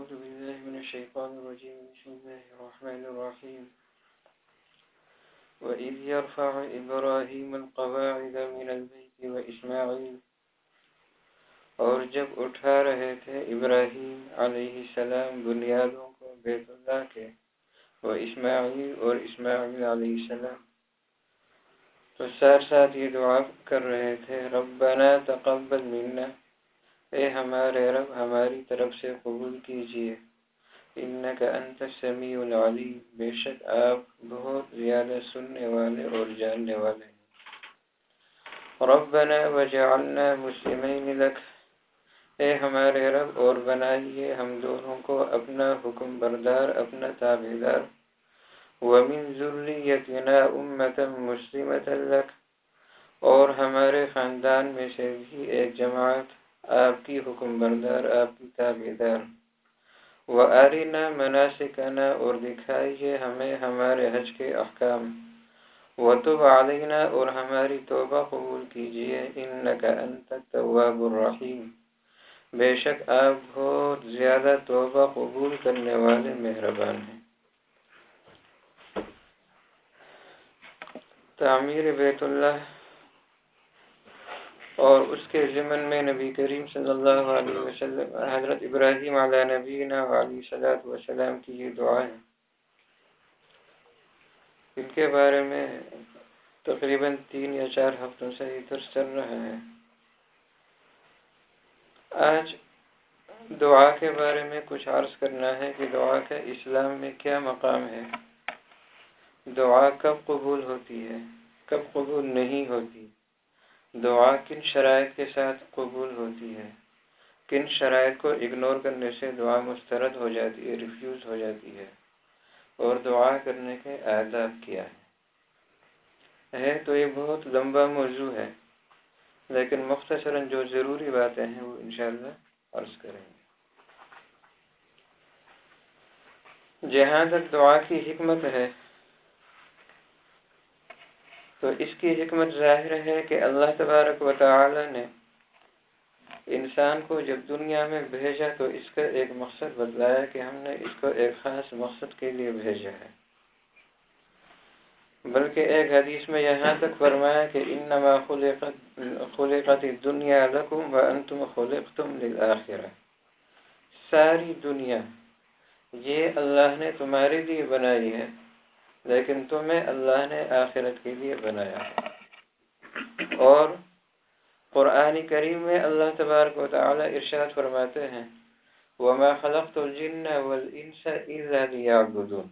أعوذ بالله من الشيطان الرجيم بسم الله الرحمن الرحيم وإذ يرفع إبراهيم القواعد من البيت وإسماعيل اور جب اٹھا رہے تھے ابراہیم علیہ السلام بنیادوں کو بیت اللہ کے و اسماعیل اور اسماعیل علیہ السلام تو ساتھ ساتھ یہ دعا کر رہے تھے ربنا تقبل منا اے ہمارے رب ہماری طرف سے قبول کیجئے انک انت السمیع العلیم بے شک آپ بہت زیادہ سننے والے اور جاننے والے ہیں ربنا وجعلنا مسلمین لک اے ہمارے رب اور بنائیے ہم دونوں کو اپنا حکم بردار اپنا تابعدار ومن ذریتنا امتا مسلمتا لک اور ہمارے خاندان میں سے بھی ایک جماعت آپ کی حکم بردار آپ کی تابعدار وَأَرِنَا مَنَاسِكَنَا اور دکھائیے ہمیں ہمارے حج کے احکام وَتُبْ عَلَيْنَا اور ہماری توبہ قبول کیجئے إِنَّكَ أَنْتَ التَّوَّابُ الرَّحِيمُ بے شک آپ بہت زیادہ توبہ قبول کرنے والے مہربان ہیں۔ تعمیر بیت اللہ اور اس کے ضمن میں نبی کریم صلی اللہ علیہ وسلم حضرت ابراہیم علیہ نبینا علیہ الصلوۃ والسلام کی یہ دعا ہے، ان کے بارے میں تقریباً 3 یا 4 ہفتوں سے یہ درس چل رہا ہے۔ آج دعا کے بارے میں کچھ عرض کرنا ہے کہ دعا کا اسلام میں کیا مقام ہے، دعا کب قبول ہوتی ہے، کب قبول نہیں ہوتی، دعا کن شرائط کے ساتھ قبول ہوتی ہے، کن شرائط کو اگنور کرنے سے دعا مسترد ہو جاتی ہے، ریفیوز ہو جاتی ہے، اور دعا کرنے کے آداب کیا ہے تو یہ بہت لمبا موضوع ہے، لیکن مختصراً جو ضروری باتیں ہیں وہ انشاءاللہ عرض کریں گے۔ جہاں تک دعا کی حکمت ہے تو اس کی حکمت ظاہر ہے کہ اللہ تبارک و تعالی نے انسان کو جب دنیا میں بھیجا تو اس کا ایک مقصد بتلایا کہ ہم نے اس کو ایک خاص مقصد کے لیے بھیجا ہے، بلکہ ایک حدیث میں یہاں تک فرمایا کہ انما خلقت الدنیا لکم وانتم خلقتم للآخرہ، ساری دنیا یہ اللہ نے تمہارے لیے بنائی ہے لیکن تمہیں اللہ نے آخرت کے لیے بنایا ہے۔ اور قرآن کریم میں اللہ تبارک و تعالی ارشاد فرماتے ہیں وَمَا خَلَقْتُ الْجِنَّ وَالْإِنسَ إِلَّا لِيَعْبُدُونَ،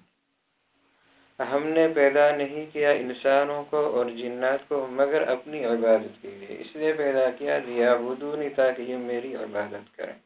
ہم نے پیدا نہیں کیا انسانوں کو اور جنات کو مگر اپنی عبادت کے لیے، اس لیے پیدا کیا لِيَعْبُدُونِ تاکہ یہ میری عبادت کریں۔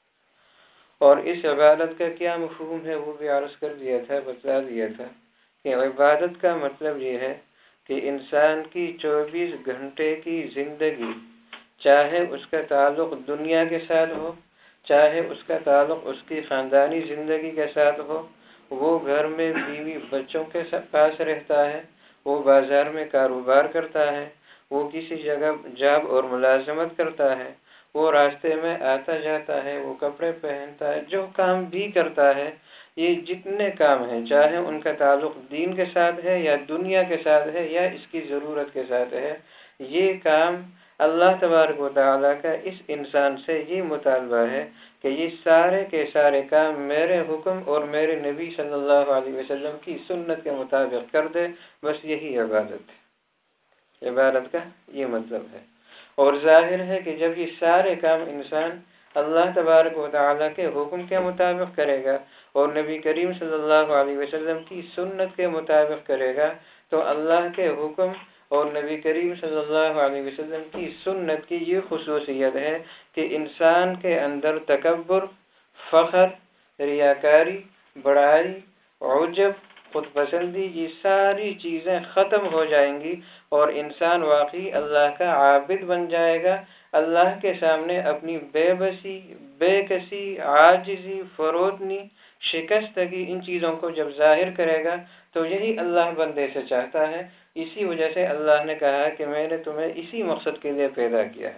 اور اس عبادت کا کیا مفہوم ہے وہ بھی عرض کر دیا تھا، بتلا دیا تھا کہ عبادت کا مطلب یہ ہے کہ انسان کی 24 گھنٹے کی زندگی، چاہے اس کا تعلق دنیا کے ساتھ ہو، چاہے اس کا تعلق اس کی خاندانی زندگی کے ساتھ ہو، وہ گھر میں بیوی بچوں کے پاس رہتا ہے، وہ بازار میں کاروبار کرتا ہے، وہ کسی جگہ جاب اور ملازمت کرتا ہے، وہ راستے میں آتا جاتا ہے، وہ کپڑے پہنتا ہے، جو کام بھی کرتا ہے، یہ جتنے کام ہیں چاہے ان کا تعلق دین کے ساتھ ہے یا دنیا کے ساتھ ہے یا اس کی ضرورت کے ساتھ ہے، یہ کام اللہ تبارک و تعالیٰ کا اس انسان سے یہ مطالبہ ہے کہ یہ سارے کے سارے کام میرے حکم اور میرے نبی صلی اللہ علیہ وسلم کی سنت کے مطابق کر دے، بس یہی عبادت ہے۔ عبادت کا یہ مطلب ہے، اور ظاہر ہے کہ جب یہ سارے کام انسان اللہ تبارک و تعالیٰ کے حکم کے مطابق کرے گا اور نبی کریم صلی اللہ علیہ وسلم کی سنت کے مطابق کرے گا تو اللہ کے حکم اور نبی کریم صلی اللہ علیہ وسلم کی سنت کی یہ خصوصیت ہے کہ انسان کے اندر تکبر، فخر، ریاکاری، بڑائی، عجب، خود پسندی، یہ ساری چیزیں ختم ہو جائیں گی اور انسان واقعی اللہ کا عابد بن جائے گا۔ اللہ کے سامنے اپنی بے بسی، بے کسی، عاجزی، فروتنی، شکستگی، ان چیزوں کو جب ظاہر کرے گا تو یہی اللہ بندے سے چاہتا ہے۔ اسی وجہ سے اللہ نے کہا کہ میں نے تمہیں اسی مقصد کے لیے پیدا کیا ہے،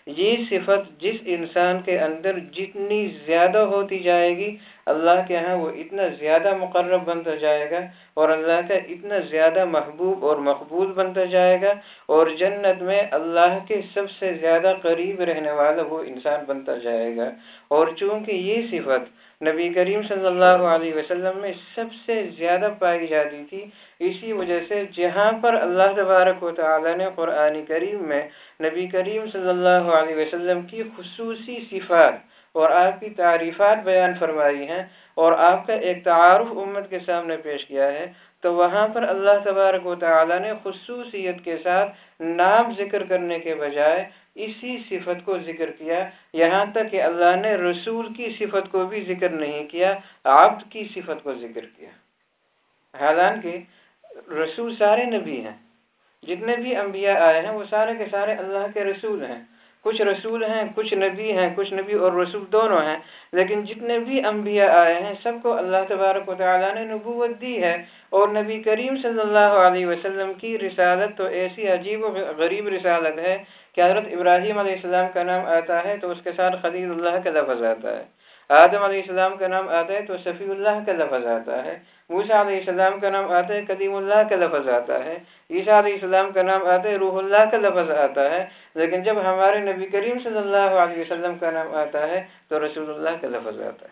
یہ صفت جس انسان کے اندر جتنی زیادہ ہوتی جائے گی اللہ کے ہاں وہ اتنا زیادہ مقرب بنتا جائے گا اور اللہ کا اتنا زیادہ محبوب اور مقبول بنتا جائے گا، اور جنت میں اللہ کے سب سے زیادہ قریب رہنے والا وہ انسان بنتا جائے گا۔ اور چونکہ یہ صفت نبی کریم صلی اللہ علیہ وسلم میں سب سے زیادہ پائی جاتی تھی، اسی وجہ سے جہاں پر اللہ تبارک و تعالی نے قرآن کریم میں نبی کریم صلی اللہ علیہ وسلم کی خصوصی صفات اور آپ کی تعریفات بیان فرمائی ہیں اور آپ کا ایک تعارف امت کے سامنے پیش کیا ہے، تو وہاں پر اللہ تبارک و تعالی نے خصوصیت کے ساتھ نام ذکر کرنے کے بجائے اسی صفت کو ذکر کیا، یہاں تک کہ اللہ نے رسول کی صفت کو بھی ذکر نہیں کیا، عبد کی صفت کو ذکر کیا۔ حالانکہ رسول سارے نبی ہیں، جتنے بھی انبیاء آئے ہیں وہ سارے کے سارے اللہ کے رسول ہیں، کچھ رسول ہیں، کچھ نبی ہیں، کچھ نبی اور رسول دونوں ہیں، لیکن جتنے بھی انبیاء آئے ہیں سب کو اللہ تبارک و تعالیٰ نے نبوت دی ہے، اور نبی کریم صلی اللہ علیہ وسلم کی رسالت تو ایسی عجیب و غریب رسالت ہے کہ حضرت ابراہیم علیہ السلام کا نام آتا ہے تو اس کے ساتھ خلیل اللہ کا لفظ آتا ہے، آدم علیہ السلام کا نام آتا ہے تو صفی اللہ کا لفظ آتا ہے، موسیٰ علیہ السلام کا نام آتا ہے کلیم اللہ کا لفظ آتا ہے، عیسیٰ علیہ السلام کا نام آتا ہے روح اللہ کا لفظ آتا ہے، لیکن جب ہمارے نبی کریم صلی اللہ علیہ وسلم کا نام آتا ہے تو رسول اللہ کا لفظ آتا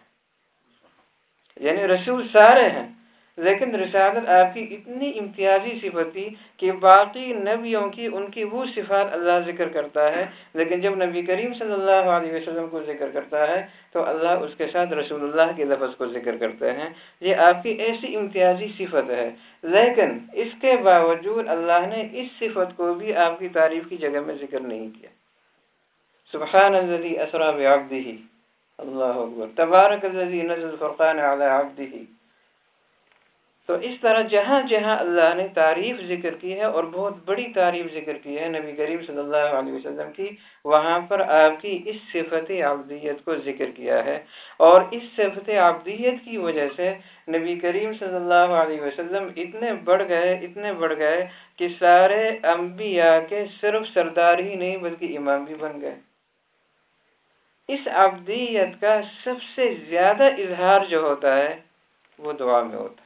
ہے۔ یعنی رسول سارے ہیں، لیکن رسالت آپ کی اتنی امتیازی صفت تھی کہ باقی نبیوں کی ان کی وہ صفات اللہ ذکر کرتا ہے، لیکن جب نبی کریم صلی اللہ علیہ وسلم کو ذکر کرتا ہے تو اللہ اس کے ساتھ رسول اللہ کے لفظ کو ذکر کرتے ہیں۔ یہ آپ کی ایسی امتیازی صفت ہے، لیکن اس کے باوجود اللہ نے اس صفت کو بھی آپ کی تعریف کی جگہ میں ذکر نہیں کیا۔ سبحان الذی اسری بعبدہ، اللہ اکبر، تبارک الذی نزل الفرقان علی عبدہ۔ تو اس طرح جہاں جہاں اللہ نے تعریف ذکر کی ہے اور بہت بڑی تعریف ذکر کی ہے نبی کریم صلی اللہ علیہ وسلم کی، وہاں پر آپ کی اس صفت عبدیت کو ذکر کیا ہے، اور اس صفت عبدیت کی وجہ سے نبی کریم صلی اللہ علیہ وسلم اتنے بڑھ گئے کہ سارے انبیاء کے صرف سردار ہی نہیں بلکہ امام بھی بن گئے۔ اس عبدیت کا سب سے زیادہ اظہار جو ہوتا ہے وہ دعا میں ہوتا ہے۔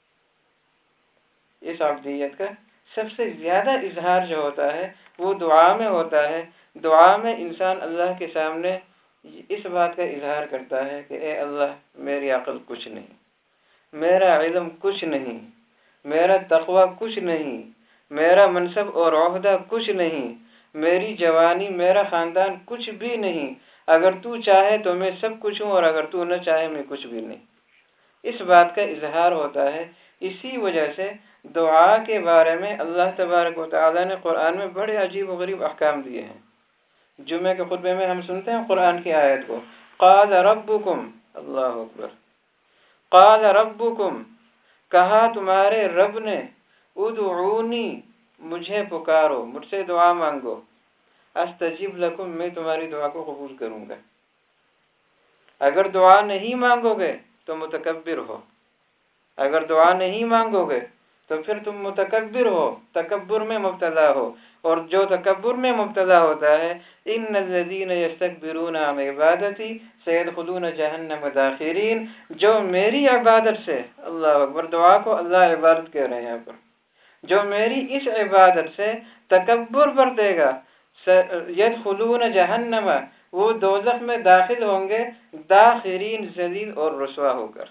اس عبدیت کا سب سے زیادہ اظہار جو ہوتا ہے وہ دعا میں ہوتا ہے۔ دعا میں انسان اللہ کے سامنے اس بات کا اظہار کرتا ہے کہ اے اللہ، میری عقل کچھ نہیں، میرا علم کچھ نہیں، میرا تقوی کچھ نہیں، میرا منصب اور عہدہ کچھ نہیں، میری جوانی، میرا خاندان کچھ بھی نہیں، اگر تو چاہے تو میں سب کچھ ہوں اور اگر تو نہ چاہے میں کچھ بھی نہیں۔ اس بات کا اظہار ہوتا ہے۔ اسی وجہ سے دعا کے بارے میں اللہ تبارک و تعالیٰ نے قرآن میں بڑے عجیب و غریب احکام دیے ہیں۔ جمعہ کے خطبے میں ہم سنتے ہیں قرآن کی آیت کو، قال ربکم، اللہ اکبر، قال ربکم، کہا تمہارے رب نے، ادعونی، مجھے پکارو، مجھ سے دعا مانگو، استجب لکم، میں تمہاری دعا کو قبول کروں گا۔ اگر دعا نہیں مانگو گے تو متکبر ہو، اگر دعا نہیں مانگو گے تو پھر تم متکبر ہو، تکبر میں مبتلا ہو، اور جو تکبر میں مبتلا ہوتا ہے، ان الذین یستکبرون عن عبادتی سیدخلون جہنم داخرین، جو میری عبادت سے، اللہ اکبر، دعا کو اللہ عبادت کہہ رہے ہیں یہاں پر، جو میری اس عبادت سے تکبر برتے گا، یدخلون جہنم، وہ دوزخ میں داخل ہوں گے، داخرین، ذلیل اور رسوا ہو کر۔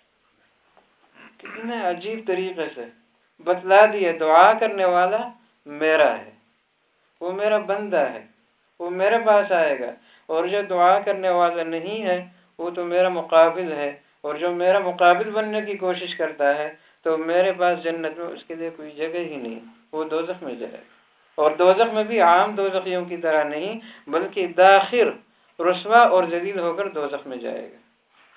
کتنے عجیب طریقے سے بتلا دیا، دعا کرنے والا میرا ہے، وہ میرا بندہ ہے، وہ میرے پاس آئے گا، اور جو دعا کرنے والا نہیں ہے وہ تو میرا مقابل ہے، اور جو میرا مقابل بننے کی کوشش کرتا ہے تو میرے پاس جنت میں اس کے لیے کوئی جگہ ہی نہیں، وہ دوزخ میں جائے گا، اور دوزخ میں بھی عام دوزخیوں کی طرح نہیں بلکہ داخر، رسوا اور ذلیل ہو کر دوزخ میں جائے گا۔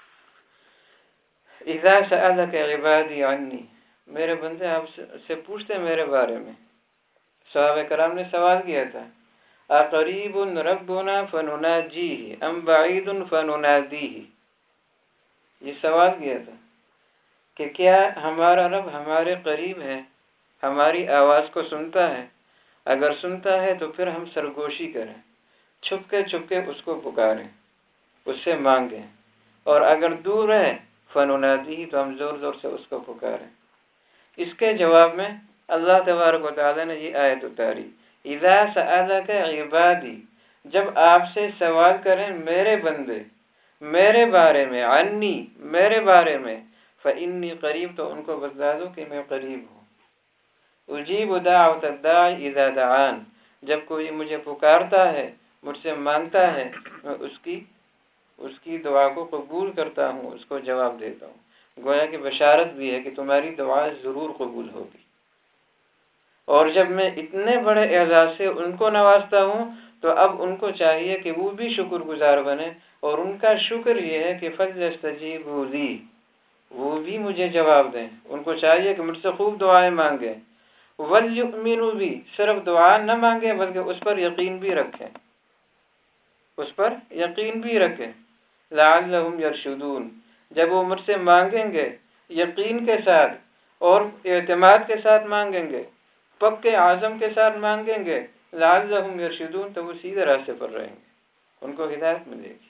اذا سألك عبادی عنی، میرے بندے آپ سے پوچھتے ہیں میرے بارے میں۔ صحابہ کرام نے سوال کیا تھا، اقریب ربنا فنناجیہ ام بعید فننادیہ، یہ سوال کیا تھا کہ کیا ہمارا رب ہمارے قریب ہے، ہماری آواز کو سنتا ہے، اگر سنتا ہے تو پھر ہم سرگوشی کریں، چھپ کے اس کو پکاریں، اس سے مانگیں، اور اگر دور ہے فننادیہ تو ہم زور زور سے اس کو پکاریں۔ اس کے جواب میں اللہ تبارک و تعالی نے یہ آیت اتاری، اذا سألک عبادی، جب آپ سے سوال کریں میرے بندے میرے بارے میں، عنی میرے بارے میں، فإنی قریب، تو ان کو بتا دو کہ میں قریب ہوں، اجیب دعوت الداعی اذا دعان، جب کوئی مجھے پکارتا ہے، مجھ سے مانگتا ہے، میں اس کی دعا کو قبول کرتا ہوں، اس کو جواب دیتا ہوں۔ گویا کہ بشارت بھی ہے کہ تمہاری دعا ضرور قبول ہوگی۔ اور جب میں اتنے بڑے اعزاز سے ان کو نوازتا ہوں تو اب ان کو چاہیے کہ وہ بھی شکر گزار بنے، اور ان کا شکر یہ ہے کہ فَلْيَسْتَجِيبُوا لِي، وہ بھی مجھے جواب دیں، ان کو چاہیے کہ مجھ سے خوب دعائیں مانگیں، وَلْيُؤْمِنُوا بِي، صرف دعا نہ مانگیں بلکہ اس پر یقین بھی رکھیں، اس پر یقین بھی رکھیں، لَعَلَّهُمْ يَرْشُدُونَ، جب وہ مجھ سے مانگیں گے یقین کے ساتھ اور اعتماد کے ساتھ مانگیں گے، پکے عزم کے ساتھ مانگیں گے، لَعَلَّهُمْ يَرْشُدُونَ، تو وہ سیدھے راستے پر رہیں گے، ان کو ہدایت ملے گی۔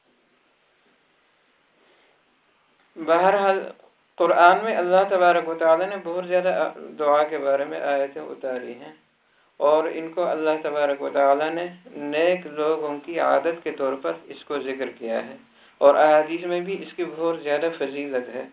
بہرحال قرآن میں اللہ تبارک و تعالی نے بہت زیادہ دعا کے بارے میں آیتیں اتاری ہیں، اور ان کو اللہ تبارک و تعالی نے نیک لوگوں کی عادت کے طور پر اس کو ذکر کیا ہے، اور احادیث میں بھی اس کی بہت زیادہ فضیلت ہے،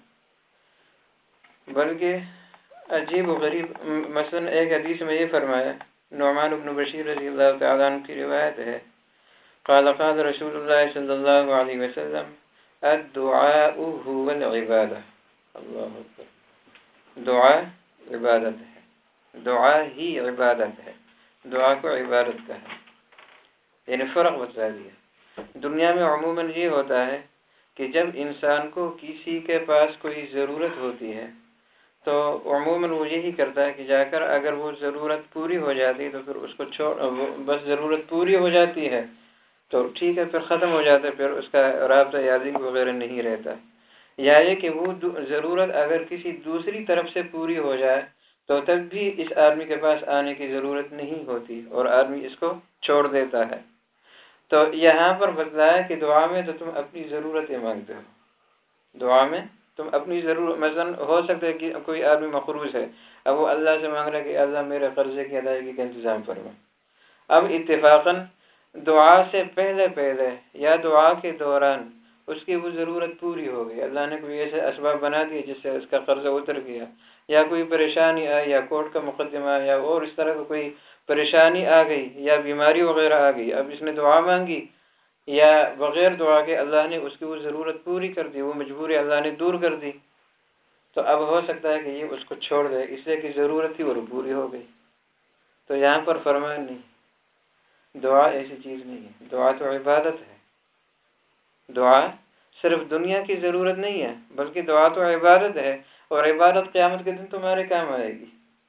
بلکہ عجیب و غریب۔ مثلا ایک حدیث میں یہ فرمایا، نعمان بن بشیر رضی اللہ تعالیٰ عنہ کی روایت ہے، قال قال رسول اللہ صلی اللہ علیہ وسلم الدعاء هو العبادہ، اللہ اکبر، دعا عبادت ہے، دعا ہی عبادت ہے، دعا کو عبادت کا ہے، یعنی فرق بتا دیا۔ دنیا میں عموماً یہ ہوتا ہے کہ جب انسان کو کسی کے پاس کوئی ضرورت ہوتی ہے تو عموماً وہ یہی کرتا ہے کہ جا کر اگر وہ ضرورت پوری ہو جاتی تو پھر اس کو بس ضرورت پوری ہو جاتی ہے تو ٹھیک ہے، پھر ختم ہو جاتا ہے، پھر اس کا رابطہ یادی وغیرہ نہیں رہتا، یا یہ کہ وہ ضرورت اگر کسی دوسری طرف سے پوری ہو جائے تو تب بھی اس آدمی کے پاس آنے کی ضرورت نہیں ہوتی اور آدمی اس کو چھوڑ دیتا ہے۔ تو یہاں پر بتلایا کہ دعا میں تو تم اپنی ضرورتیں مانگتے ہو، دعا میں تم اپنی ضرورت، مثلا ہو سکتا ہے کہ کوئی آدمی مقروض ہے، اب وہ اللہ سے مانگ رہا ہے کہ اللہ میرے قرضے کی ادائیگی کا انتظام فرما، اب اتفاقاً دعا سے پہلے یا دعا کے دوران اس کی وہ ضرورت پوری ہو گئی، اللہ نے کوئی ایسے اسباب بنا دیے جس سے اس کا قرضہ اتر گیا، یا کوئی پریشانی آئی، یا کورٹ کا مقدمہ آیا، یا اور اس طرح کا کوئی پریشانی آ گئی، یا بیماری وغیرہ آ گئی، اب اس نے دعا مانگی یا بغیر دعا کے اللہ نے اس کی وہ ضرورت پوری کر دی، وہ مجبوری اللہ نے دور کر دی، تو اب ہو سکتا ہے کہ یہ اس کو چھوڑ دے، اس لیے کہ ضرورت تھی اور پوری ہو گئی۔ تو یہاں پر فرمایا نہیں، دعا ایسی چیز نہیں ہے، دعا تو عبادت ہے، دعا صرف دنیا کی ضرورت نہیں ہے بلکہ دعا تو عبادت ہے، اور عبادت قیامت کے دن تمہارے کام آئے گی،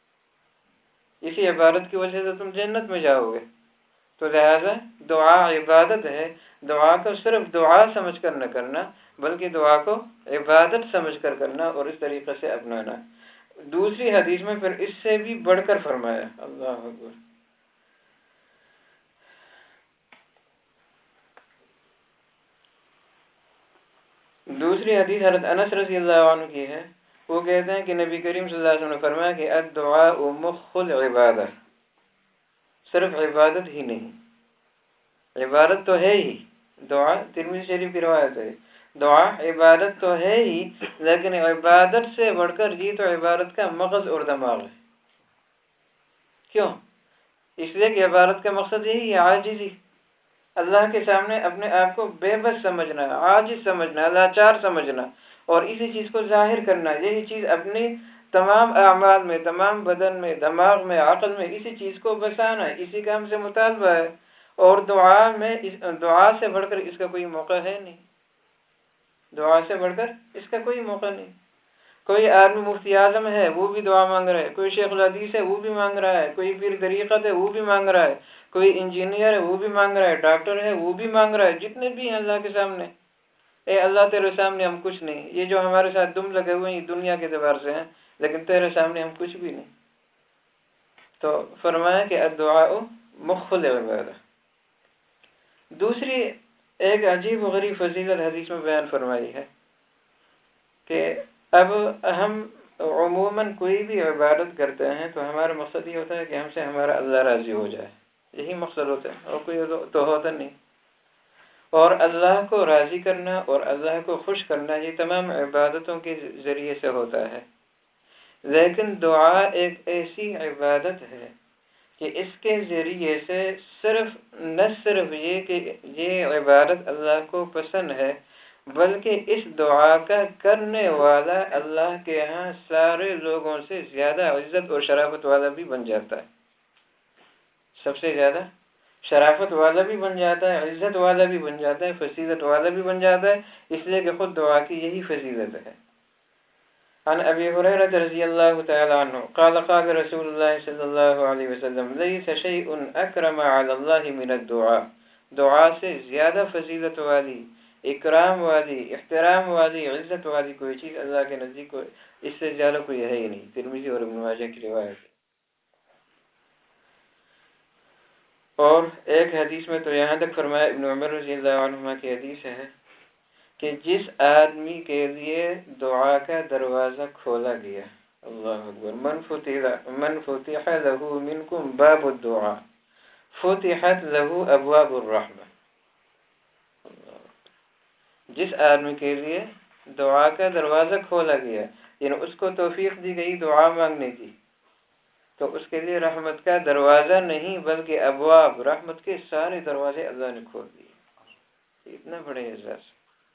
اسی عبادت کی وجہ سے تم جنت میں جاؤ گے۔ تو لہذا دعا عبادت ہے، دعا کو صرف دعا سمجھ کر نہ کرنا بلکہ دعا کو عبادت سمجھ کر کرنا اور اس طریقے سے اپنانا۔ دوسری حدیث میں پھر اس سے بھی بڑھ کر فرمایا، اللہ اکبر، دوسری حدیث حضرت انس رضی اللہ عنہ کی ہے، وہ کہتے ہیں کہ نبی کریم صلی اللہ علیہ وسلم نے فرمایا کہ الدعاء مخ العبادہ، صرف عبادت ہی نہیں، عبادت تو ہے ہی، دعا ترمذی شریف کی روایت ہے، دعا عبادت تو ہے ہی لیکن عبادت سے بڑھ کر یہ تو عبادت کا مغز اور دماغ ہے۔ کیوں؟ اس لیے کہ عبادت کا مقصد یہی ہے، عاجزی، اللہ کے سامنے اپنے آپ کو بے بس سمجھنا، عاجز سمجھنا، لاچار سمجھنا، اور اسی چیز کو ظاہر کرنا، یہی چیز اپنی تمام اعمال میں، تمام بدن میں، دماغ میں، عقل میں، اسی چیز کو بسانا، اسی کا ہم سے مطالبہ ہے، اور دعا سے بڑھ کر اس کا کوئی موقع ہے نہیں، دعا سے بڑھ کر اس کا کوئی موقع نہیں۔ کوئی آدمی مفتی اعظم ہے وہ بھی دعا مانگ رہا ہے، کوئی شیخ الحدیث ہے وہ بھی مانگ رہا ہے، کوئی پیر طریقت ہے وہ بھی مانگ رہا ہے، کوئی انجینئر ہے وہ بھی مانگ رہا ہے، ڈاکٹر ہے وہ بھی مانگ رہا ہے، جتنے بھی ہیں اللہ کے سامنے، اے اللہ تیرے سامنے ہم کچھ نہیں، یہ جو ہمارے ساتھ دم لگے ہوئے ہیں دنیا کے اعتبار سے ہیں لیکن تیرے سامنے ہم کچھ بھی نہیں۔ تو فرمایا کہ الدعاء مخ العبادہ، دوسری ایک عجیب و غریب فضیلت حدیث میں بیان فرمائی ہے کہ اب ہم عموماً کوئی بھی عبادت کرتے ہیں تو ہمارا مقصد یہ ہوتا ہے کہ ہم سے ہمارا اللہ راضی ہو جائے، یہی مقصد ہوتا ہے، اور کوئی تو ہوتا نہیں۔ اور اللہ کو راضی کرنا اور اللہ کو خوش کرنا یہ تمام عبادتوں کے ذریعے سے ہوتا ہے، لیکن دعا ایک ایسی عبادت ہے کہ اس کے ذریعے سے نہ صرف یہ کہ یہ عبادت اللہ کو پسند ہے، بلکہ اس دعا کا کرنے والا اللہ کے ہاں سارے لوگوں سے زیادہ عزت اور شرافت والا بھی بن جاتا ہے، سب سے زیادہ شرافت والا بھی بن جاتا ہے، عزت والا بھی بن جاتا ہے، فضیلت والا بھی بن جاتا ہے، اس لیے کہ خود دعا کی یہی فضیلت ہے۔ عن ابی ہریرہ رضی اللہ تعالی عنہ قال قال رسول اللہ صلی اللہ علیہ وسلم لیس شیء اکرم علی اللہ من الدعاء، دعا سے زیادہ فضیلت والی، اکرام والی، احترام والی، عزت والی کوئی چیز اللہ کے نزدیک کو اس سے زیادہ کوئی ہے ہی نہیں۔ ترمذی اور ابن ماجہ کی روایت ہے۔ اور ایک حدیث میں تو یہاں تک فرمایا، ابن عمر رضی اللہ عنہما کی حدیث ہے کہ جس آدمی کے لیے دعا کا دروازہ کھولا گیا، اللہ اکبر، من فتح له منکم باب الدعاء فتحت له ابواب الرحمہ، جس آدمی کے لیے دعا کا دروازہ کھولا گیا، یعنی اس کو توفیق دی گئی دعا مانگنے کی، تو اس کے لیے رحمت کا دروازہ نہیں بلکہ ابواب، رحمت کے سارے دروازے اللہ نے کھول دیے۔ اتنا بڑے اعزاز،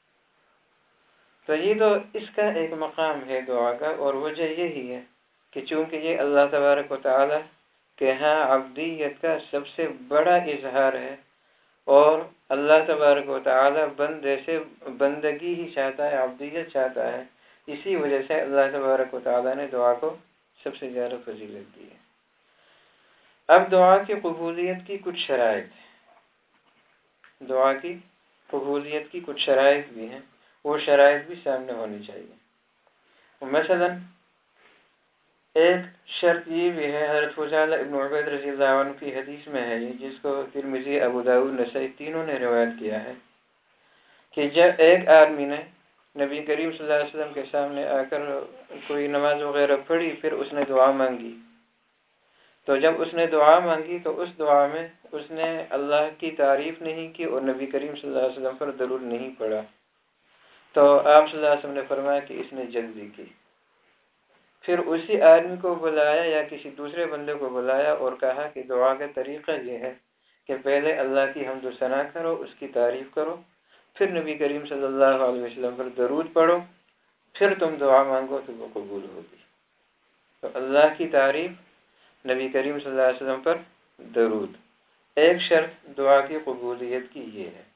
تو یہ تو اس کا ایک مقام ہے دعا کا، اور وجہ یہی ہے کہ چونکہ یہ اللہ تبارک و تعالی کے ہاں عبدیت کا سب سے بڑا اظہار ہے، اور اللہ تبارک و تعالی بندے سے بندگی ہی چاہتا ہے، عبدیت چاہتا ہے، اسی وجہ سے اللہ تبارک و تعالی نے دعا کو سب سے زیادہ فضیلت دی ہے۔ اب دعا کی قبولیت کی کچھ شرائط، دعا کی قبولیت کی کچھ شرائط بھی ہیں، وہ شرائط بھی سامنے ہونی چاہیے۔ مثلا ایک شرط یہ بھی ہے، حضرت فضالہ ابن عبید رضی اللہ عنہ کی حدیث میں ہے، جس کو ترمذی، ابو داؤد، نسائی تینوں نے روایت کیا ہے کہ جب ایک آدمی نے نبی کریم صلی اللہ علیہ وسلم کے سامنے آ کر کوئی نماز وغیرہ پڑھی، پھر اس نے دعا مانگی، تو جب اس نے دعا مانگی تو اس دعا میں اس نے اللہ کی تعریف نہیں کی اور نبی کریم صلی اللہ علیہ وسلم پر درود نہیں پڑھا، تو آپ صلی اللہ علیہ وسلم نے فرمایا کہ اس نے جلدی کی۔ پھر اسی آدمی کو بلایا یا کسی دوسرے بندے کو بلایا اور کہا کہ دعا کا طریقہ یہ ہے کہ پہلے اللہ کی حمد و ثنا کرو، اس کی تعریف کرو، پھر نبی کریم صلی اللہ علیہ وسلم پر درود پڑھو، پھر تم دعا مانگو تو وہ قبول ہوگی۔ تو اللہ کی تعریف، نبی کریم صلی اللہ علیہ وسلم پر درود، ایک شرط دعا کی قبولیت کی یہ ہے۔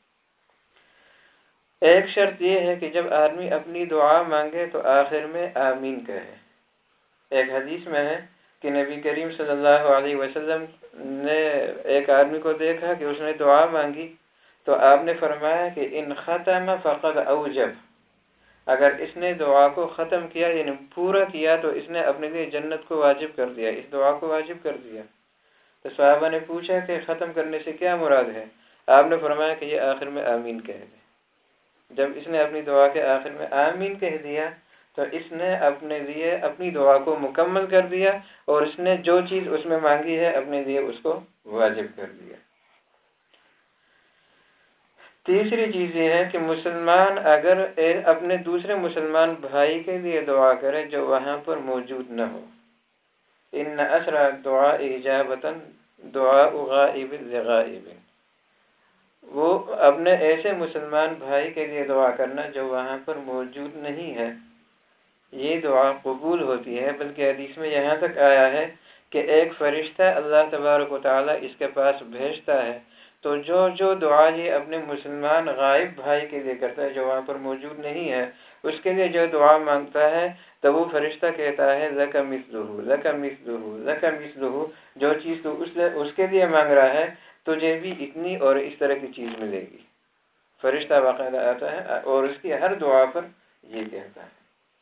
ایک شرط یہ ہے کہ جب آدمی اپنی دعا مانگے تو آخر میں آمین کہے۔ ایک حدیث میں ہے کہ نبی کریم صلی اللہ علیہ وسلم نے ایک آدمی کو دیکھا کہ اس نے دعا مانگی، تو آپ نے فرمایا کہ ان ختم فقد اوجب، اگر اس نے دعا کو ختم کیا یعنی پورا کیا تو اس نے اپنے لیے جنت کو واجب کر دیا، اس دعا کو واجب کر دیا۔ تو صحابہ نے پوچھا کہ ختم کرنے سے کیا مراد ہے؟ آپ نے فرمایا کہ یہ آخر میں آمین کہہ دے۔ جب اس نے اپنی دعا کے آخر میں آمین کہہ دیا تو اس نے اپنے لیے اپنی دعا کو مکمل کر دیا، اور اس نے جو چیز اس میں مانگی ہے اپنے لیے اس کو واجب کر دیا۔ تیسری چیز یہ ہے کہ مسلمان اگر اپنے دوسرے مسلمان بھائی کے لیے دعا کرے جو وہاں پر موجود نہ ہو، ان اسرع دعاء اجابۃ دعاء غائب لغائب، وہ اپنے ایسے مسلمان بھائی کے لیے دعا کرنا جو وہاں پر موجود نہیں ہے، یہ دعا قبول ہوتی ہے۔ بلکہ حدیث میں یہاں تک آیا ہے کہ ایک فرشتہ اللہ تبارک و تعالیٰ اس کے پاس بھیجتا ہے، تو جو دعا یہ اپنے مسلمان غائب بھائی کے لیے کرتا ہے جو وہاں پر موجود نہیں ہے، اس کے لیے جو دعا مانگتا ہے تو وہ فرشتہ کہتا ہے لک مثلہ لک مثلہ لک مثلہ، جو چیز تو اس کے لیے مانگ رہا ہے تجھے بھی اتنی اور اس طرح کی چیز ملے گی۔ فرشتہ باقاعدہ آتا ہے اور اس کی ہر دعا پر یہ کہتا ہے۔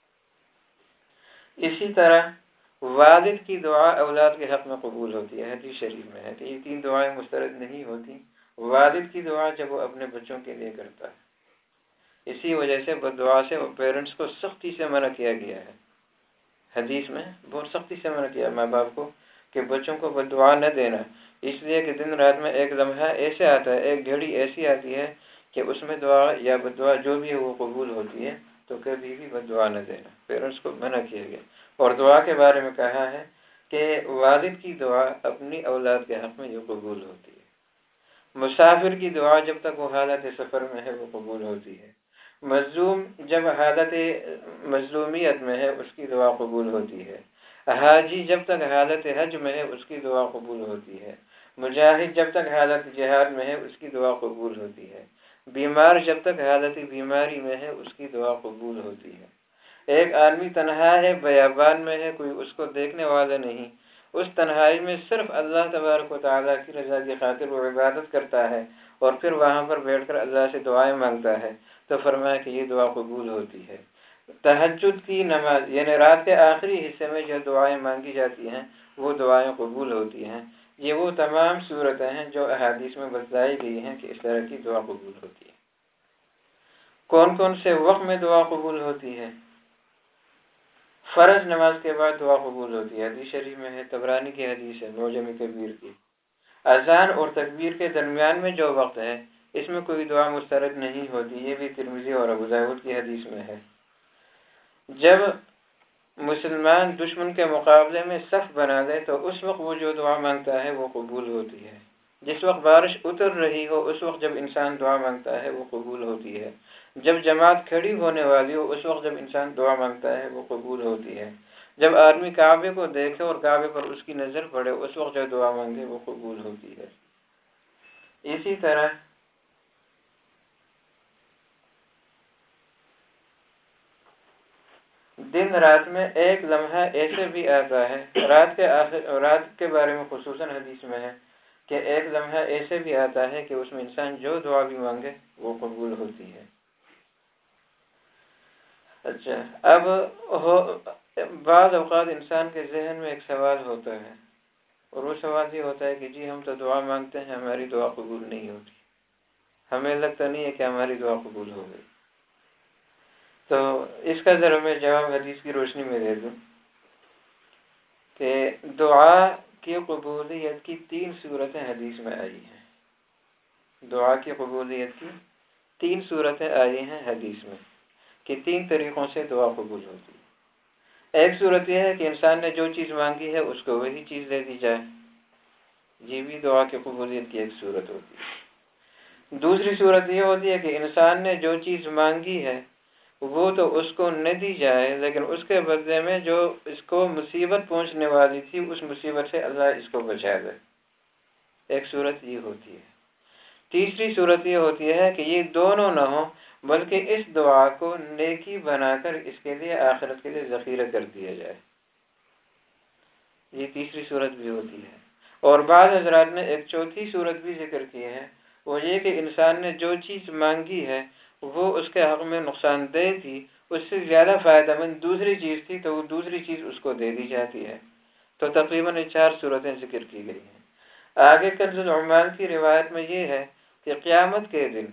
اسی طرح والد کی دعا اولاد کے حق میں قبول ہوتی ہے، حدیث شریف میں ہے کہ یہ تین دعائیں مسترد نہیں ہوتی، والد کی دعا جب وہ اپنے بچوں کے لیے کرتا ہے، اسی وجہ سے بد دعا سے پیرنٹس کو سختی سے منع کیا گیا ہے، حدیث میں بہت سختی سے منع کیا ماں باپ کو کہ بچوں کو بد دعا نہ دینا، اس لیے کہ دن رات میں ایک لمحہ ایسے آتا ہے، ایک گھڑی ایسی آتی ہے کہ اس میں دعا یا بد دعا جو بھی ہے وہ قبول ہوتی ہے، تو کبھی بھی بد دعا نہ دینا، پیرنٹس کو منع کیا گیا۔ اور دعا کے بارے میں کہا ہے کہ والد کی دعا اپنی اولاد کے حق میں جو قبول ہوتی ہے، مسافر کی دعا جب تک وہ حالت سفر میں ہے وہ قبول ہوتی ہے، مظلوم جب حالت مظلومیت میں ہے اس کی دعا قبول ہوتی ہے، حاجی جب تک حالت حج میں ہے اس کی دعا قبول ہوتی ہے، مجاہد جب تک حالت جہاد میں ہے اس کی دعا قبول ہوتی ہے، بیمار جب تک حالت بیماری میں ہے اس کی دعا قبول ہوتی ہے۔ ایک آدمی تنہا ہے، بیابان میں ہے، کوئی اس کو دیکھنے والا نہیں، اس تنہائی میں صرف اللہ تبارک و تعالیٰ کی رضا کی خاطر وہ عبادت کرتا ہے اور پھر وہاں پر بیٹھ کر اللہ سے دعائیں مانگتا ہے، تو فرمایا کہ یہ دعا قبول ہوتی ہے۔ تہجد کی نماز یعنی رات کے آخری حصے میں جو دعائیں مانگی جاتی ہیں وہ دعائیں قبول ہوتی ہیں۔ یہ وہ تمام صورتیں ہیں جو احادیث میں بتلائی گئی ہیں کہ اس طرح کی دعا قبول ہوتی ہے۔ کون کون سے وقت میں دعا قبول ہوتی ہے؟ فرض نماز کے بعد دعا قبول ہوتی ہے، حدیث شریف میں ہے، طبرانی کی حدیث ہے، معجم کبیر کی۔ اذان اور تکبیر کے درمیان میں جو وقت ہے اس میں کوئی دعا مسترد نہیں ہوتی، یہ بھی ترمذی اور ابو داؤد کی حدیث میں ہے۔ جب مسلمان دشمن کے مقابلے میں صف بنا دے تو اس وقت وہ جو دعا مانگتا ہے وہ قبول ہوتی ہے۔ جس وقت بارش اتر رہی ہو اس وقت جب انسان دعا مانگتا ہے وہ قبول ہوتی ہے۔ جب جماعت کھڑی ہونے والی ہو اس وقت جب انسان دعا مانگتا ہے وہ قبول ہوتی ہے۔ جب آدمی کعبے کو دیکھے اور کعبے پر اس کی نظر پڑے اس وقت جو دعا مانگے وہ قبول ہوتی ہے۔ اسی طرح دن رات میں ایک لمحہ ایسے بھی آتا ہے، رات کے بارے میں خصوصاً حدیث میں ہے کہ ایک لمحہ ایسے بھی آتا ہے کہ اس میں انسان جو دعا بھی مانگے وہ قبول ہوتی ہے۔ اچھا، اب بعض اوقات انسان کے ذہن میں ایک سوال ہوتا ہے اور وہ سوال یہ ہوتا ہے کہ جی ہم تو دعا مانگتے ہیں ہماری دعا قبول نہیں ہوتی، ہمیں لگتا نہیں ہے کہ ہماری دعا قبول ہو گئی۔ تو اس کا ذرا میں جواب حدیث کی روشنی میں دے دوں کہ دعا کی قبولیت کی 3 صورتیں حدیث میں آئی ہیں۔ دعا کی قبولیت کی 3 صورتیں آئی ہیں حدیث میں کہ 3 طریقوں سے دعا قبول ہوتی ہے۔ ایک صورت یہ ہے کہ انسان نے جو چیز مانگی ہے اس کو وہی چیز دے دی جائے، یہ بھی دعا کی قبولیت کی ایک صورت ہوتی ہے۔ دوسری صورت یہ ہوتی ہے کہ انسان نے جو چیز مانگی ہے وہ تو اس کو نہ دی جائے لیکن اس کے بدلے میں جو اس کو مصیبت پہنچنے والی تھی اس مصیبت سے اللہ اس کو بچا دے، ایک صورت یہ ہوتی ہے۔ تیسری صورت یہ ہوتی ہے کہ یہ دونوں نہ ہوں بلکہ اس دعا کو نیکی بنا کر اس کے لیے آخرت کے لیے ذخیرہ کر دیا جائے، یہ تیسری صورت بھی ہوتی ہے۔ اور بعض حضرات نے ایک چوتھی صورت بھی ذکر کی ہے، وہ یہ کہ انسان نے جو چیز مانگی ہے وہ اس کے حق میں نقصان دہ تھی، اس سے زیادہ فائدہ مند دوسری چیز تھی تو وہ دوسری چیز اس کو دے دی جاتی ہے۔ تو تقریباً 4 صورتیں ذکر کی گئی ہیں۔ آگے کنز العمال کی روایت میں یہ ہے کہ قیامت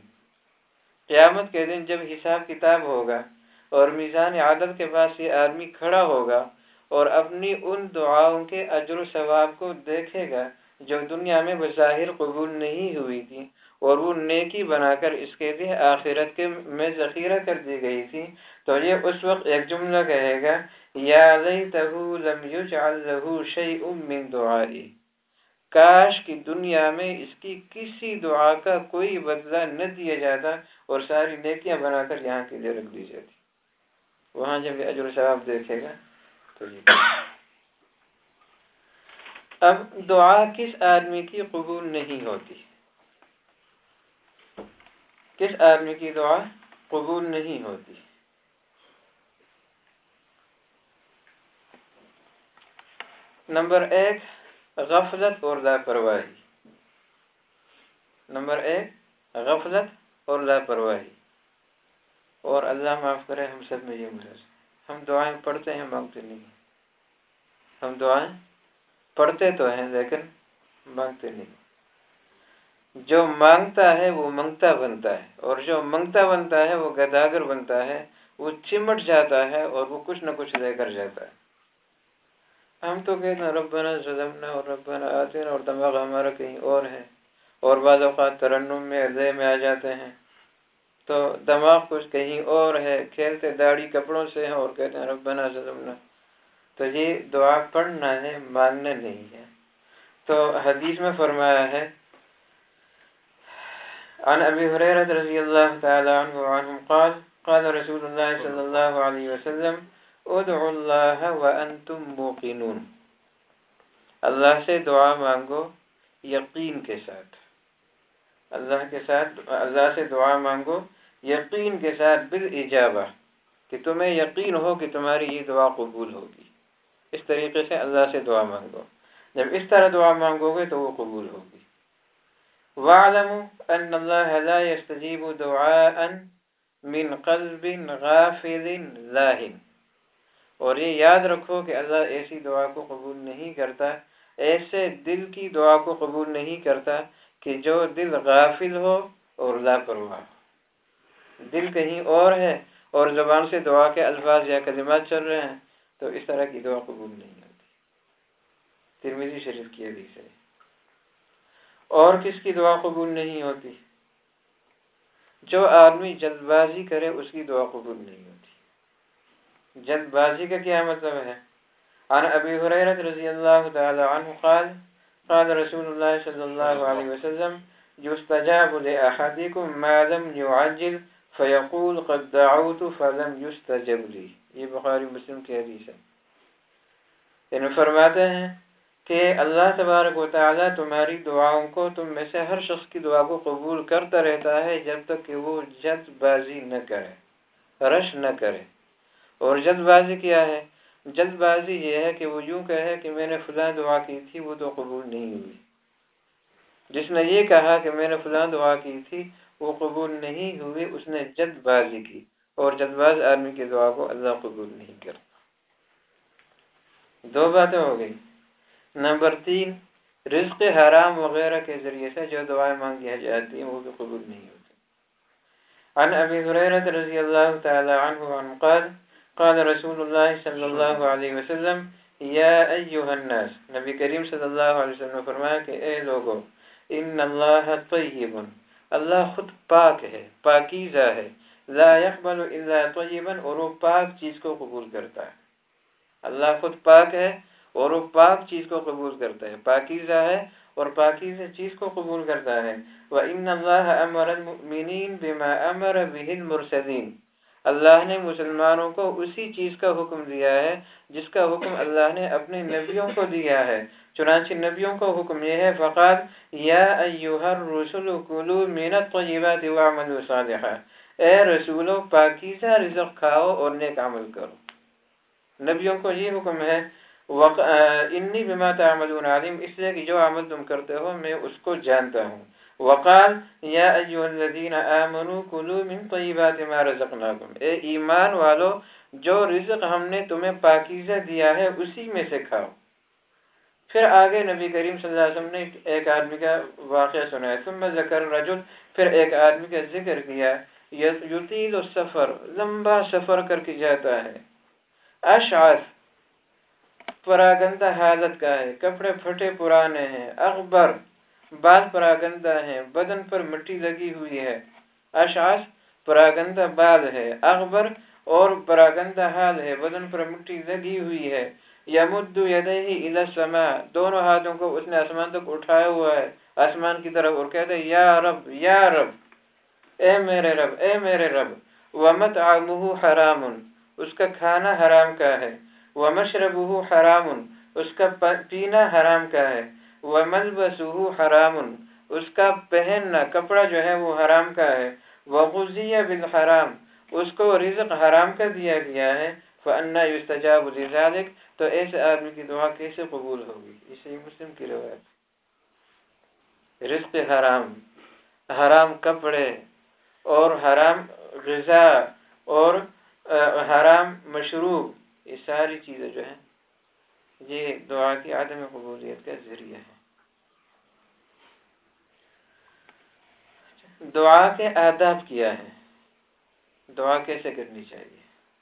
کے دن جب حساب کتاب ہوگا اور میزان عدل کے پاس یہ آدمی کھڑا ہوگا اور اپنی ان دعاؤں کے اجر و ثواب کو دیکھے گا جو دنیا میں بظاہر قبول نہیں ہوئی تھی اور وہ نیکی بنا کر اس کے لیے آخرت کے میں ذخیرہ کر دی گئی تھی، تو یہ اس وقت ایک جملہ کہے گا یا لیتہ لم یجعل لہ شیء من دعائی، کاش کی دنیا میں اس کی کسی دعا کا کوئی بدلہ نہ دیا جاتا اور ساری نیکیاں بنا کر یہاں کے لیے رکھ دی جاتی۔ وہاں جب اجر و ثواب دیکھے گا تو یہ اب دعا کس آدمی کی قبول نہیں ہوتی؟ کس آدمی کی دعا قبول نہیں ہوتی؟ نمبر 1 غفلت اور لاپرواہی۔ نمبر 1 غفلت اور لاپرواہی۔ اور اللہ معاف کرے ہم سب میں یہ مرض، ہم دعائیں پڑھتے ہیں مانگتے نہیں، ہم دعائیں پڑھتے تو ہیں لیکن مانگتے نہیں۔ جو مانگتا ہے وہ منگتا بنتا ہے، اور جو منگتا بنتا ہے وہ گداگر بنتا ہے، وہ چمٹ جاتا ہے اور وہ کچھ نہ کچھ لے کر جاتا ہے۔ ہم تو کہتے ہیں ربنا ظلمنا اور ربنا آتنا، اور دماغ ہمارا کہیں اور ہے، اور بعض اوقات ترنم میں لے میں آ جاتے ہیں تو دماغ کچھ کہیں اور ہے، کھیلتے داڑھی کپڑوں سے ہیں اور کہتے ہیں ربنا ظلمنا۔ تو یہ دعا پڑھنا ہے، مانگنا نہیں ہے۔ تو حدیث میں فرمایا ہے عن ابی ہریرہ رضی اللہ تعالی عنہ قال قال رسول اللہ صلی اللہ علیہ وسلم ادعوا اللہ وانتم موقنون، اللہ سے دعا مانگو یقین کے ساتھ، اللہ سے دعا مانگو یقین کے ساتھ، بالاجابہ، کہ تمہیں یقین ہو کہ تمہاری یہ دعا قبول ہوگی۔ اس طریقے سے اللہ سے دعا مانگو، جب اس طرح دعا مانگو گے تو وہ قبول ہوگی۔ وَاعْلَمُوا أَنَّ اللَّهَ لَا يَسْتَجِيبُ دُعَاءً مِّن قَلْبٍ غَافِلٍ لَاهٍ، اور یہ یاد رکھو کہ اللہ ایسی دعا کو قبول نہیں کرتا، ایسے دل کی دعا کو قبول نہیں کرتا کہ جو دل غافل ہو اور لاپرواہ ہو، دل کہیں اور ہے اور زبان سے دعا کے الفاظ یا کلمات چل رہے ہیں، تو اس طرح کی دعا قبول نہیں ہوتی۔ ترمذی شریف کی حدیث ہے۔ اور کس کی دعا قبول نہیں ہوتی؟ جو آدمی جلد بازی کرے اس کی دعا قبول نہیں ہوتی۔ جلد بازی کا کیا مطلب ہے؟ عن ابی ہریرہ رضی اللہ تعالی عنہ قال قال رسول اللہ صلی اللہ علیہ وسلم یستجاب لأحدکم ما لم يعجل فیقول قد دعوت فلم یستجب لی، یہ بخاری مسلم کی حدیث ہے۔ یعنی فرماتے ہیں کہ اللہ تبارک و تعالی تمہاری دعاؤں کو، تم میں سے ہر شخص کی دعا کو قبول کرتا رہتا ہے جب تک کہ وہ جلد بازی نہ کرے، رش نہ کرے۔ اور جلد بازی کیا ہے؟ جلد بازی یہ ہے کہ وہ یوں کہے کہ میں نے فلاں دعا کی تھی وہ تو قبول نہیں ہوئی۔ جس نے یہ کہا کہ میں نے فلاں دعا کی تھی وہ قبول نہیں ہوئی، اس نے جلد بازی کی، اور جلد باز آدمی کی دعا کو اللہ قبول نہیں کرتا۔ دو باتیں ہو گئی۔ نمبر 3، رزق حرام وغیرہ کے ذریعے سے جو دعائیں مانگی جاتی ہیں وہ بھی قبول نہیں ہوتی۔ عن ابی ہریرہ رضی اللہ تعالی عنہ قال قال رسول اللہ صلی اللہ علیہ وسلم یا ایہا الناس، نبی کریم صلی اللہ علیہ وسلم نے فرمایا کہ اے لوگو، ان اللہ طیب، اللہ خود پاک ہے، پاکیزہ ہے، لا يقبل الا طیبا، اور وہ پاک چیز کو قبول کرتا ہے۔ اللہ خود پاک ہے اور وہ پاک چیز کو قبول کرتا ہے، پاکیزہ ہے اور پاکیزہ چیز کو قبول کرتا ہے۔ وَإِنَّ اللَّهَ أَمَرَ الْمُؤْمِنِينَ بِمَا أَمَرَ بِهِ الْمُرْسَلِينَ، اللہ نے مسلمانوں کو اسی چیز کا حکم دیا ہے جس کا حکم اللہ نے اپنے نبیوں کو دیا ہے۔ چنانچہ نبیوں کو حکم یہ ہے فقال یا ایھا الرسل کلوا من الطیبات واعملوا صالحا، اے رسولو پاکیزہ رزق کھاؤ اور نیک عمل کرو۔ نبیوں کو یہ حکم ہے انی بما تعملون علیم، اس لیے کہ جو عمل تم کرتے ہو میں اس کو جانتا ہوں۔ وقال یا ایھا الذین آمنوا کلوا من طیبات ما رزقناکم، اے ایمان والو جو رزق ہم نے تمہیں پاکیزہ دیا ہے اسی میں سے کھاؤ۔ پھر آگے نبی کریم صلی اللہ علیہ وسلم نے ایک آدمی کا واقعہ سنایا، ثم ذکر الرجل، پھر ایک آدمی کا ذکر کیا، یطیل السفر، لمبا سفر کر کے جاتا ہے، اشعث، پراگندہ حالت کا ہے، کپڑے پھٹے پرانے ہیں، اغبر، بال پراگندہ ہیں، بدن پر مٹی لگی ہوئی ہے، اشعث پراگندہ بال ہے، اغبر اور پراگندہ حال ہے، بدن پر مٹی لگی ہوئی ہے، یمد یدیہ الی السماء، دونوں ہاتھوں کو اس نے آسمان تک اٹھایا ہوا ہے، آسمان کی طرف، اور کہتا ہے یا رب یا رب، اے میرے رب اے میرے رب۔ ومطعمہ حرام، اس کا کھانا حرام کا ہے، ومشربہ حرام، اس کا پینا حرام کا ہے، وملبسہ حرام، اس کا پہننا کپڑا جو ہے وہ حرام کا ہے، وغذی بالحرام، اس کو رزق حرام کا دیا گیا ہے، فأنا یستجاب لذلک، تو ایسے آدمی کی دعا کیسے قبول ہوگی؟ یہ مسلم کی روایت۔ رزق حرام، حرام کپڑے اور حرام غذا اور حرام مشروب، یہ ساری چیزیں جو ہیں یہ دعا کی عدم قبولیت کا ذریعہ ہے۔ دعا کے آداب کیا ہے، دعا کیسے کرنی چاہیے؟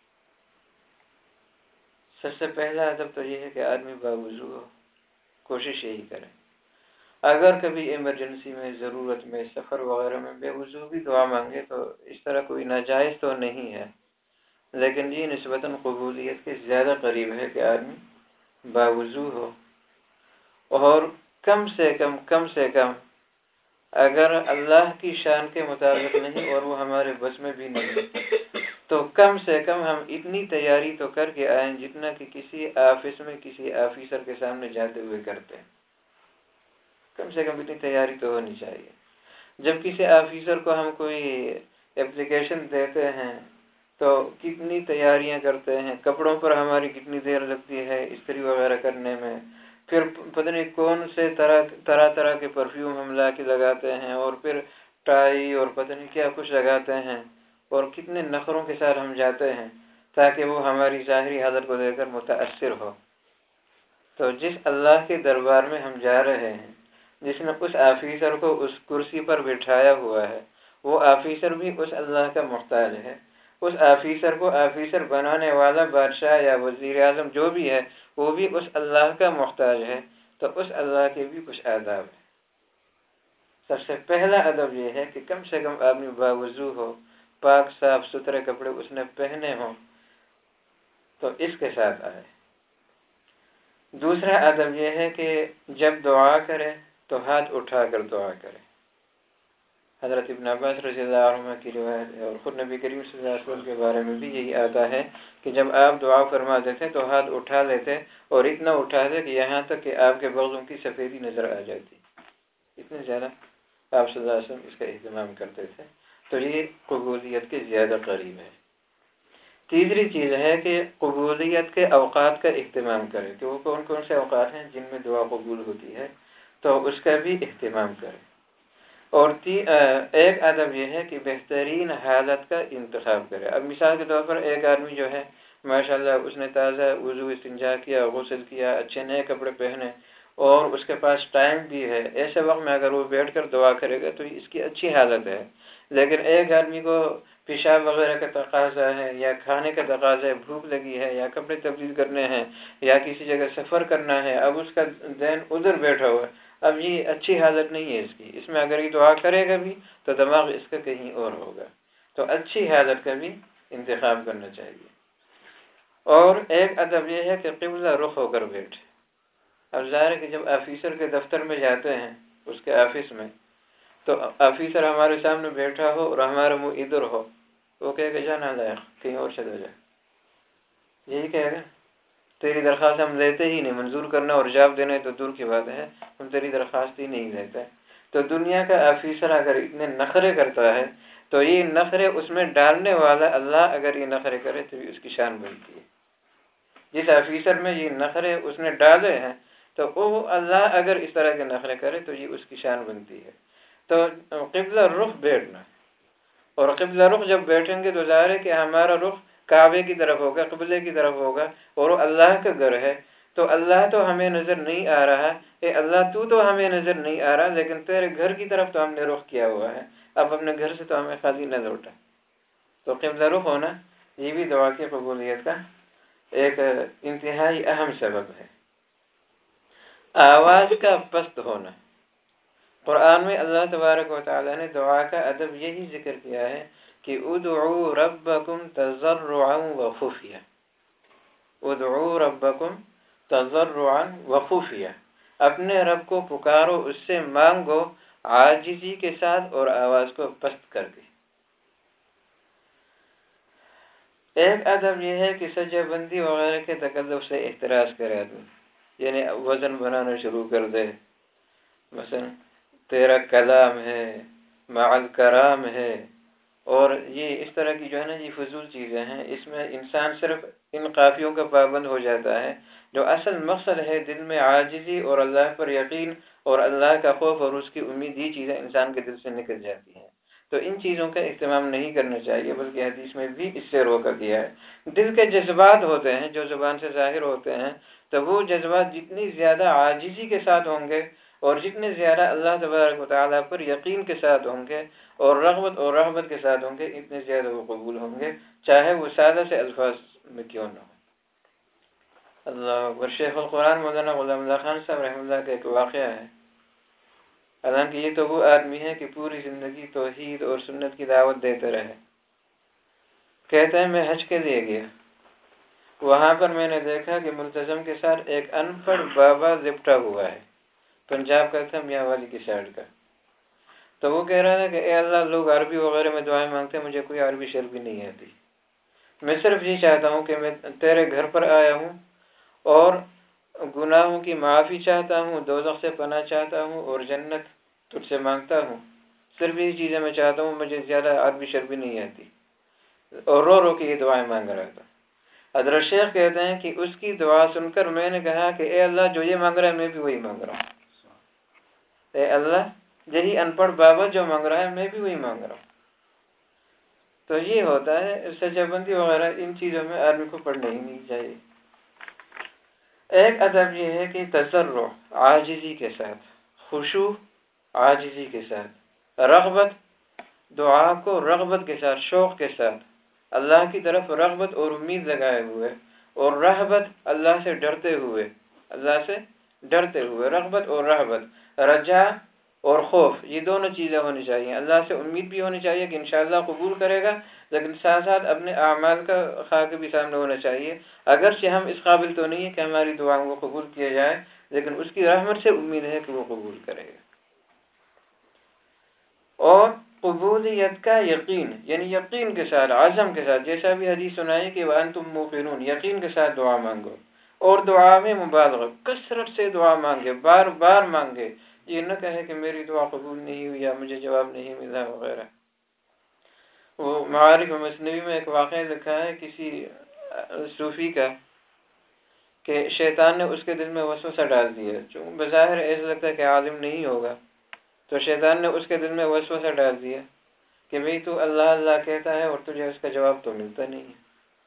سب سے پہلا ادب تو یہ ہے کہ آدمی باوضو ہو، کوشش یہی کرے۔ اگر کبھی ایمرجنسی میں، ضرورت میں، سفر وغیرہ میں بے وضو بھی دعا مانگے تو اس طرح کوئی ناجائز تو نہیں ہے، لیکن یہ نسبتاً قبولیت کے زیادہ قریب ہے کہ آدمی باوضو ہو، اور کم سے کم اگر اللہ کی شان کے مطابق نہیں اور وہ ہمارے بس میں بھی نہیں تو کم سے کم ہم اتنی تیاری تو کر کے آئیں جتنا کہ کسی آفس میں کسی آفیسر کے سامنے جاتے ہوئے کرتے ہیں۔ کم سے کم اتنی تیاری تو ہونی چاہیے۔ جب کسی آفیسر کو ہم کوئی اپلیکیشن دیتے ہیں تو کتنی تیاریاں کرتے ہیں، کپڑوں پر ہماری کتنی دیر لگتی ہے استری وغیرہ کرنے میں، پھر پتہ نہیں کون سے طرح کے پرفیوم ہم لا کے لگاتے ہیں، اور پھر ٹائی اور پتہ نہیں کیا کچھ لگاتے ہیں، اور کتنے نخروں کے ساتھ ہم جاتے ہیں تاکہ وہ ہماری ظاہری حالت کو دیکھ کر متاثر ہو۔ تو جس اللہ کے دربار میں ہم جا رہے ہیں، جس نے اس آفیسر کو اس کرسی پر بٹھایا ہوا ہے، وہ آفیسر بھی اس اللہ کا محتاج ہے۔ اس آفیسر کو آفیسر بنانے والا بادشاہ یا وزیر اعظم جو بھی ہے وہ بھی اس اللہ کا محتاج ہے، تو اس اللہ کے بھی کچھ آداب ہیں۔ سب سے پہلا ادب یہ ہے کہ کم سے کم آدمی باوضو ہو، پاک صاف ستھرے کپڑے اس نے پہنے ہوں تو اس کے ساتھ آئے۔ دوسرا ادب یہ ہے کہ جب دعا کرے تو ہاتھ اٹھا کر دعا کرے۔ حضرت ابن عباس رضی اللہ عنہ کی روایت ہے، اور خود نبی کریم صلی اللہ علیہ وسلم کے بارے میں بھی یہی آتا ہے کہ جب آپ دعا فرماتے تھے تو ہاتھ اٹھا لیتے، اور اتنا اٹھاتے کہ یہاں تک کہ آپ کے بغلوں کی سفیدی نظر آ جاتی۔ اتنے زیادہ آپ صلی اللہ علیہ وسلم اس کا اہتمام کرتے تھے، تو یہ قبولیت کے زیادہ قریب ہے۔ تیسری چیز ہے کہ قبولیت کے اوقات کا اہتمام کرے کہ وہ کون کون سے اوقات ہیں جن میں دعا قبول ہوتی ہے، تو اس کا بھی اہتمام کرے۔ اور ایک ادب یہ ہے کہ بہترین حالت کا انتخاب کرے۔ اب مثال کے طور پر ایک آدمی جو ہے ماشاءاللہ اس نے تازہ وضو استنجا کیا، غسل کیا، اچھے نئے کپڑے پہنے، اور اس کے پاس ٹائم بھی ہے، ایسے وقت میں اگر وہ بیٹھ کر دعا کرے گا تو اس کی اچھی حالت ہے۔ لیکن ایک آدمی کو پیشاب وغیرہ کا تقاضا ہے، یا کھانے کا تقاضا ہے، بھوک لگی ہے، یا کپڑے تبدیل کرنے ہیں، یا کسی جگہ سفر کرنا ہے، اب اس کا ذہن ادھر بیٹھا ہوا ہے، اب یہ اچھی حالت نہیں ہے اس کی، اس میں اگر یہ دعا کرے گا بھی تو دماغ اس کا کہیں اور ہوگا، تو اچھی حالت کا بھی انتخاب کرنا چاہیے۔ اور ایک ادب یہ ہے کہ قبلہ رخ ہو کر بیٹھے۔ اب ظاہر ہے کہ جب آفیسر کے دفتر میں جاتے ہیں، اس کے آفس میں، تو آفیسر ہمارے سامنے بیٹھا ہو اور ہمارا منہ ادھر ہو، وہ کہے گا جانا لائق کہیں اور چلا جائے، یہی کہے گا تیری درخواست ہم لیتے ہی نہیں، منظور کرنا اور جواب دینا تو دور کی بات ہے، ہم تیری درخواست ہی نہیں لیتے۔ تو دنیا کا آفیسر اگر اتنے نخرے کرتا ہے تو یہ نخرے اس میں ڈالنے والا اللہ اگر یہ نخرے کرے تو اس کی شان بنتی ہے۔ جس آفیسر میں یہ نخرے اس نے ڈالے ہیں تو وہ اللہ اگر اس طرح کے نخرے کرے تو یہ اس کی شان بنتی ہے۔ تو قبلہ رخ بیٹھنا، اور قبلہ رخ جب بیٹھیں گے تو ظاہر ہے کہ ہمارا رخ کعبے کی طرف ہوگا، قبلے کی طرف ہوگا، اور وہ اللہ کا گھر ہے، تو اللہ تو ہمیں نظر نہیں آ رہا، اے اللہ تو ہمیں نظر نہیں آ رہا، لیکن تیرے گھر کی طرف تو ہم نے رخ کیا ہوا ہے، اب اپنے گھر سے تو ہمیں خالی نہ لوٹا۔ تو قبلہ رخ ہونا یہ بھی دعا کی قبولیت کا ایک انتہائی اہم سبب ہے۔ آواز کا پست ہونا، قرآن میں اللہ تبارک و تعالی نے دعا کا ادب یہی ذکر کیا ہے کہ ادعوا ربکم تضرعا وخفیا، ادعوا ربکم تضرعا وخفیا، اپنے رب کو پکارو، اس سے مانگو عاجزی کے ساتھ اور آواز کو پست کر کے۔ ایک ادب یہ ہے کہ سجدہ بندی وغیرہ کے تکلف سے احتراز کرے آدمی، یعنی وزن بنانا شروع کر دے، مثلا تیرا کلام ہے، مع الکرام ہے، اور یہ اس طرح کی جو ہے نا یہ فضول چیزیں ہیں، اس میں انسان صرف ان قافیوں کا پابند ہو جاتا ہے۔ جو اصل مقصد ہے دل میں عاجزی اور اللہ پر یقین اور اللہ کا خوف اور اس کی امید، یہ چیزیں انسان کے دل سے نکل جاتی ہیں، تو ان چیزوں کا اہتمام نہیں کرنا چاہیے، بلکہ حدیث میں بھی اس سے روکا گیا ہے۔ دل کے جذبات ہوتے ہیں جو زبان سے ظاہر ہوتے ہیں، تو وہ جذبات جتنی زیادہ عاجزی کے ساتھ ہوں گے اور جتنے زیادہ اللہ تبارک و تعالیٰ پر یقین کے ساتھ ہوں گے اور رغبت کے ساتھ ہوں گے، اتنے زیادہ وہ قبول ہوں گے، چاہے وہ سادہ سے الفاظ میں کیوں نہ ہو۔ اللہ اکبر۔ شیخ القرآن مولانا غلام اللہ خان صاحب رحمۃ اللہ کا ایک واقعہ ہے، حالانکہ یہ تو وہ آدمی ہے کہ پوری زندگی توحید اور سنت کی دعوت دیتے رہے۔ کہتے ہیں میں حج کے لیے گیا، وہاں پر میں نے دیکھا کہ ملتزم کے ساتھ ایک ان پڑھ بابا لپٹا ہوا ہے، پنجاب کا تھا، میاں والی کی سائڈ کا۔ تو وہ کہہ رہا تھا کہ اے اللہ، لوگ عربی وغیرہ میں دعائیں مانگتے ہیں، مجھے کوئی عربی شرف بھی نہیں آتی، میں صرف یہ چاہتا ہوں کہ میں تیرے گھر پر آیا ہوں اور گناہوں کی معافی چاہتا ہوں، دوزخ سے پناہ چاہتا ہوں اور جنت تجھ سے مانگتا ہوں، صرف یہ چیزیں میں چاہتا ہوں، مجھے زیادہ عربی شرف بھی نہیں آتی، اور رو رو کے یہ دعائیں مانگ رہا تھا۔ حضرت شیخ کہتے ہیں کہ اس کی دعا سن کر میں نے کہا کہ اے اللہ، جو یہ مانگ رہا ہے میں بھی وہی مانگ رہا ہوں، اے اللہ، یہی ان پڑھ بابا جو مانگ رہا ہے میں بھی وہی مانگ رہا ہوں۔ تو یہ ہوتا ہے سجا بندی وغیرہ، ان چیزوں میں آدمی کو پڑھنا ہی نہیں چاہیے۔ ایک ادب یہ ہے کہ تضرع عاجزی کے ساتھ، خشوع عاجزی کے ساتھ، رغبت دعا کو رغبت کے ساتھ، شوق کے ساتھ اللہ کی طرف رغبت اور امید لگائے ہوئے، اور رہبت اللہ سے ڈرتے ہوئے، رغبت اور رہبت، رجا اور خوف، یہ دونوں چیزیں ہونی چاہیے۔ اللہ سے امید بھی ہونی چاہیے کہ انشاءاللہ قبول کرے گا، لیکن ساتھ ساتھ اپنے اعمال کا خاکہ بھی سامنے ہونا چاہیے، اگرچہ ہم اس قابل تو نہیں ہے کہ ہماری دعاؤں کو قبول کیا جائے، لیکن اس کی رحمت سے امید ہے کہ وہ قبول کرے گا۔ اور قبولیت کا یقین، یعنی یقین کے ساتھ، عزم کے ساتھ، جیسا بھی حدیث سنائی کہ وَأَنْتُمْ مُوقِنُونَ، یقین کے ساتھ دعا مانگو، اور دعا میں مبالغہ، کثرت سے دعا مانگے، بار بار مانگے، یہ نہ کہے کہ میری دعا قبول نہیں ہوئی یا مجھے جواب نہیں ملا وغیرہ۔ وہ معارف مثنوی میں ایک واقعہ لکھا ہے کسی صوفی کا کہ شیطان نے اس کے دل میں وسوسہ ڈال دیا، چونکہ بظاہر ایسا لگتا ہے کہ عالم نہیں ہوگا، تو شیطان نے اس کے دل میں وسوسہ ڈال دیا کہ بھئی تو اللہ اللہ کہتا ہے اور تجھے اس کا جواب تو ملتا نہیں ہے،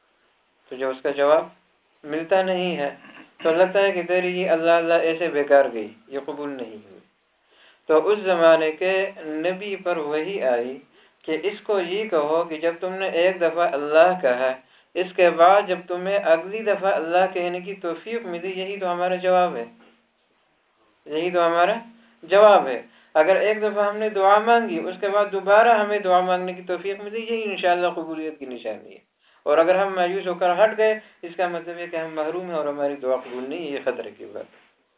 تو لگتا ہے کہ تیری یہ اللہ اللہ ایسے بیکار گئی، یہ قبول نہیں ہوئی۔ تو اس زمانے کے نبی پر وحی آئی کہ اس کو یہ کہو کہ جب تم نے ایک دفعہ اللہ کہا، اس کے بعد جب تمہیں اگلی دفعہ اللہ کہنے کی توفیق ملی، یہی تو ہمارا جواب ہے۔ اگر ایک دفعہ ہم نے دعا مانگی، اس کے بعد دوبارہ ہمیں دعا مانگنے کی توفیق ملی، یہی انشاءاللہ قبولیت کی نشانی ہے۔ اور اگر ہم مایوس ہو کر ہٹ گئے، اس کا مطلب ہے کہ ہم محروم ہیں اور ہماری دعا قبول نہیں ہے، یہ خطرے کی بات ہے۔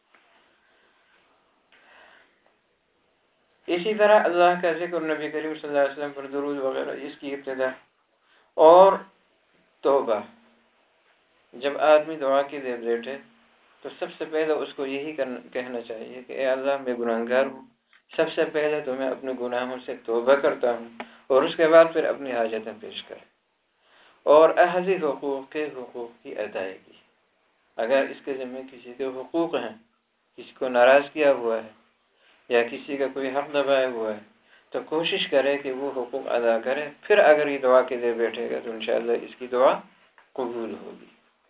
اسی طرح اللہ کا ذکر، نبی کریم صلی اللہ علیہ وسلم پر درود وغیرہ، اس کی ابتدا، اور توبہ۔ جب آدمی دعا کے لیے بیٹھے تو سب سے پہلے اس کو یہی کہنا چاہیے کہ اے اللہ، میں گناہگار ہوں، سب سے پہلے تو میں اپنے گناہوں سے توبہ کرتا ہوں، اور اس کے بعد پھر اپنی حاجتیں پیش کریں، اور اہل حقوق کے حقوق کی ادائیگی۔ اگر اس کے ذمہ کسی کے حقوق ہیں، کسی کو ناراض کیا ہوا ہے یا کسی کا کوئی حق دبایا ہوا ہے، تو کوشش کرے کہ وہ حقوق ادا کرے، پھر اگر یہ دعا کے لیے بیٹھے گا تو انشاءاللہ اس کی دعا قبول ہوگی۔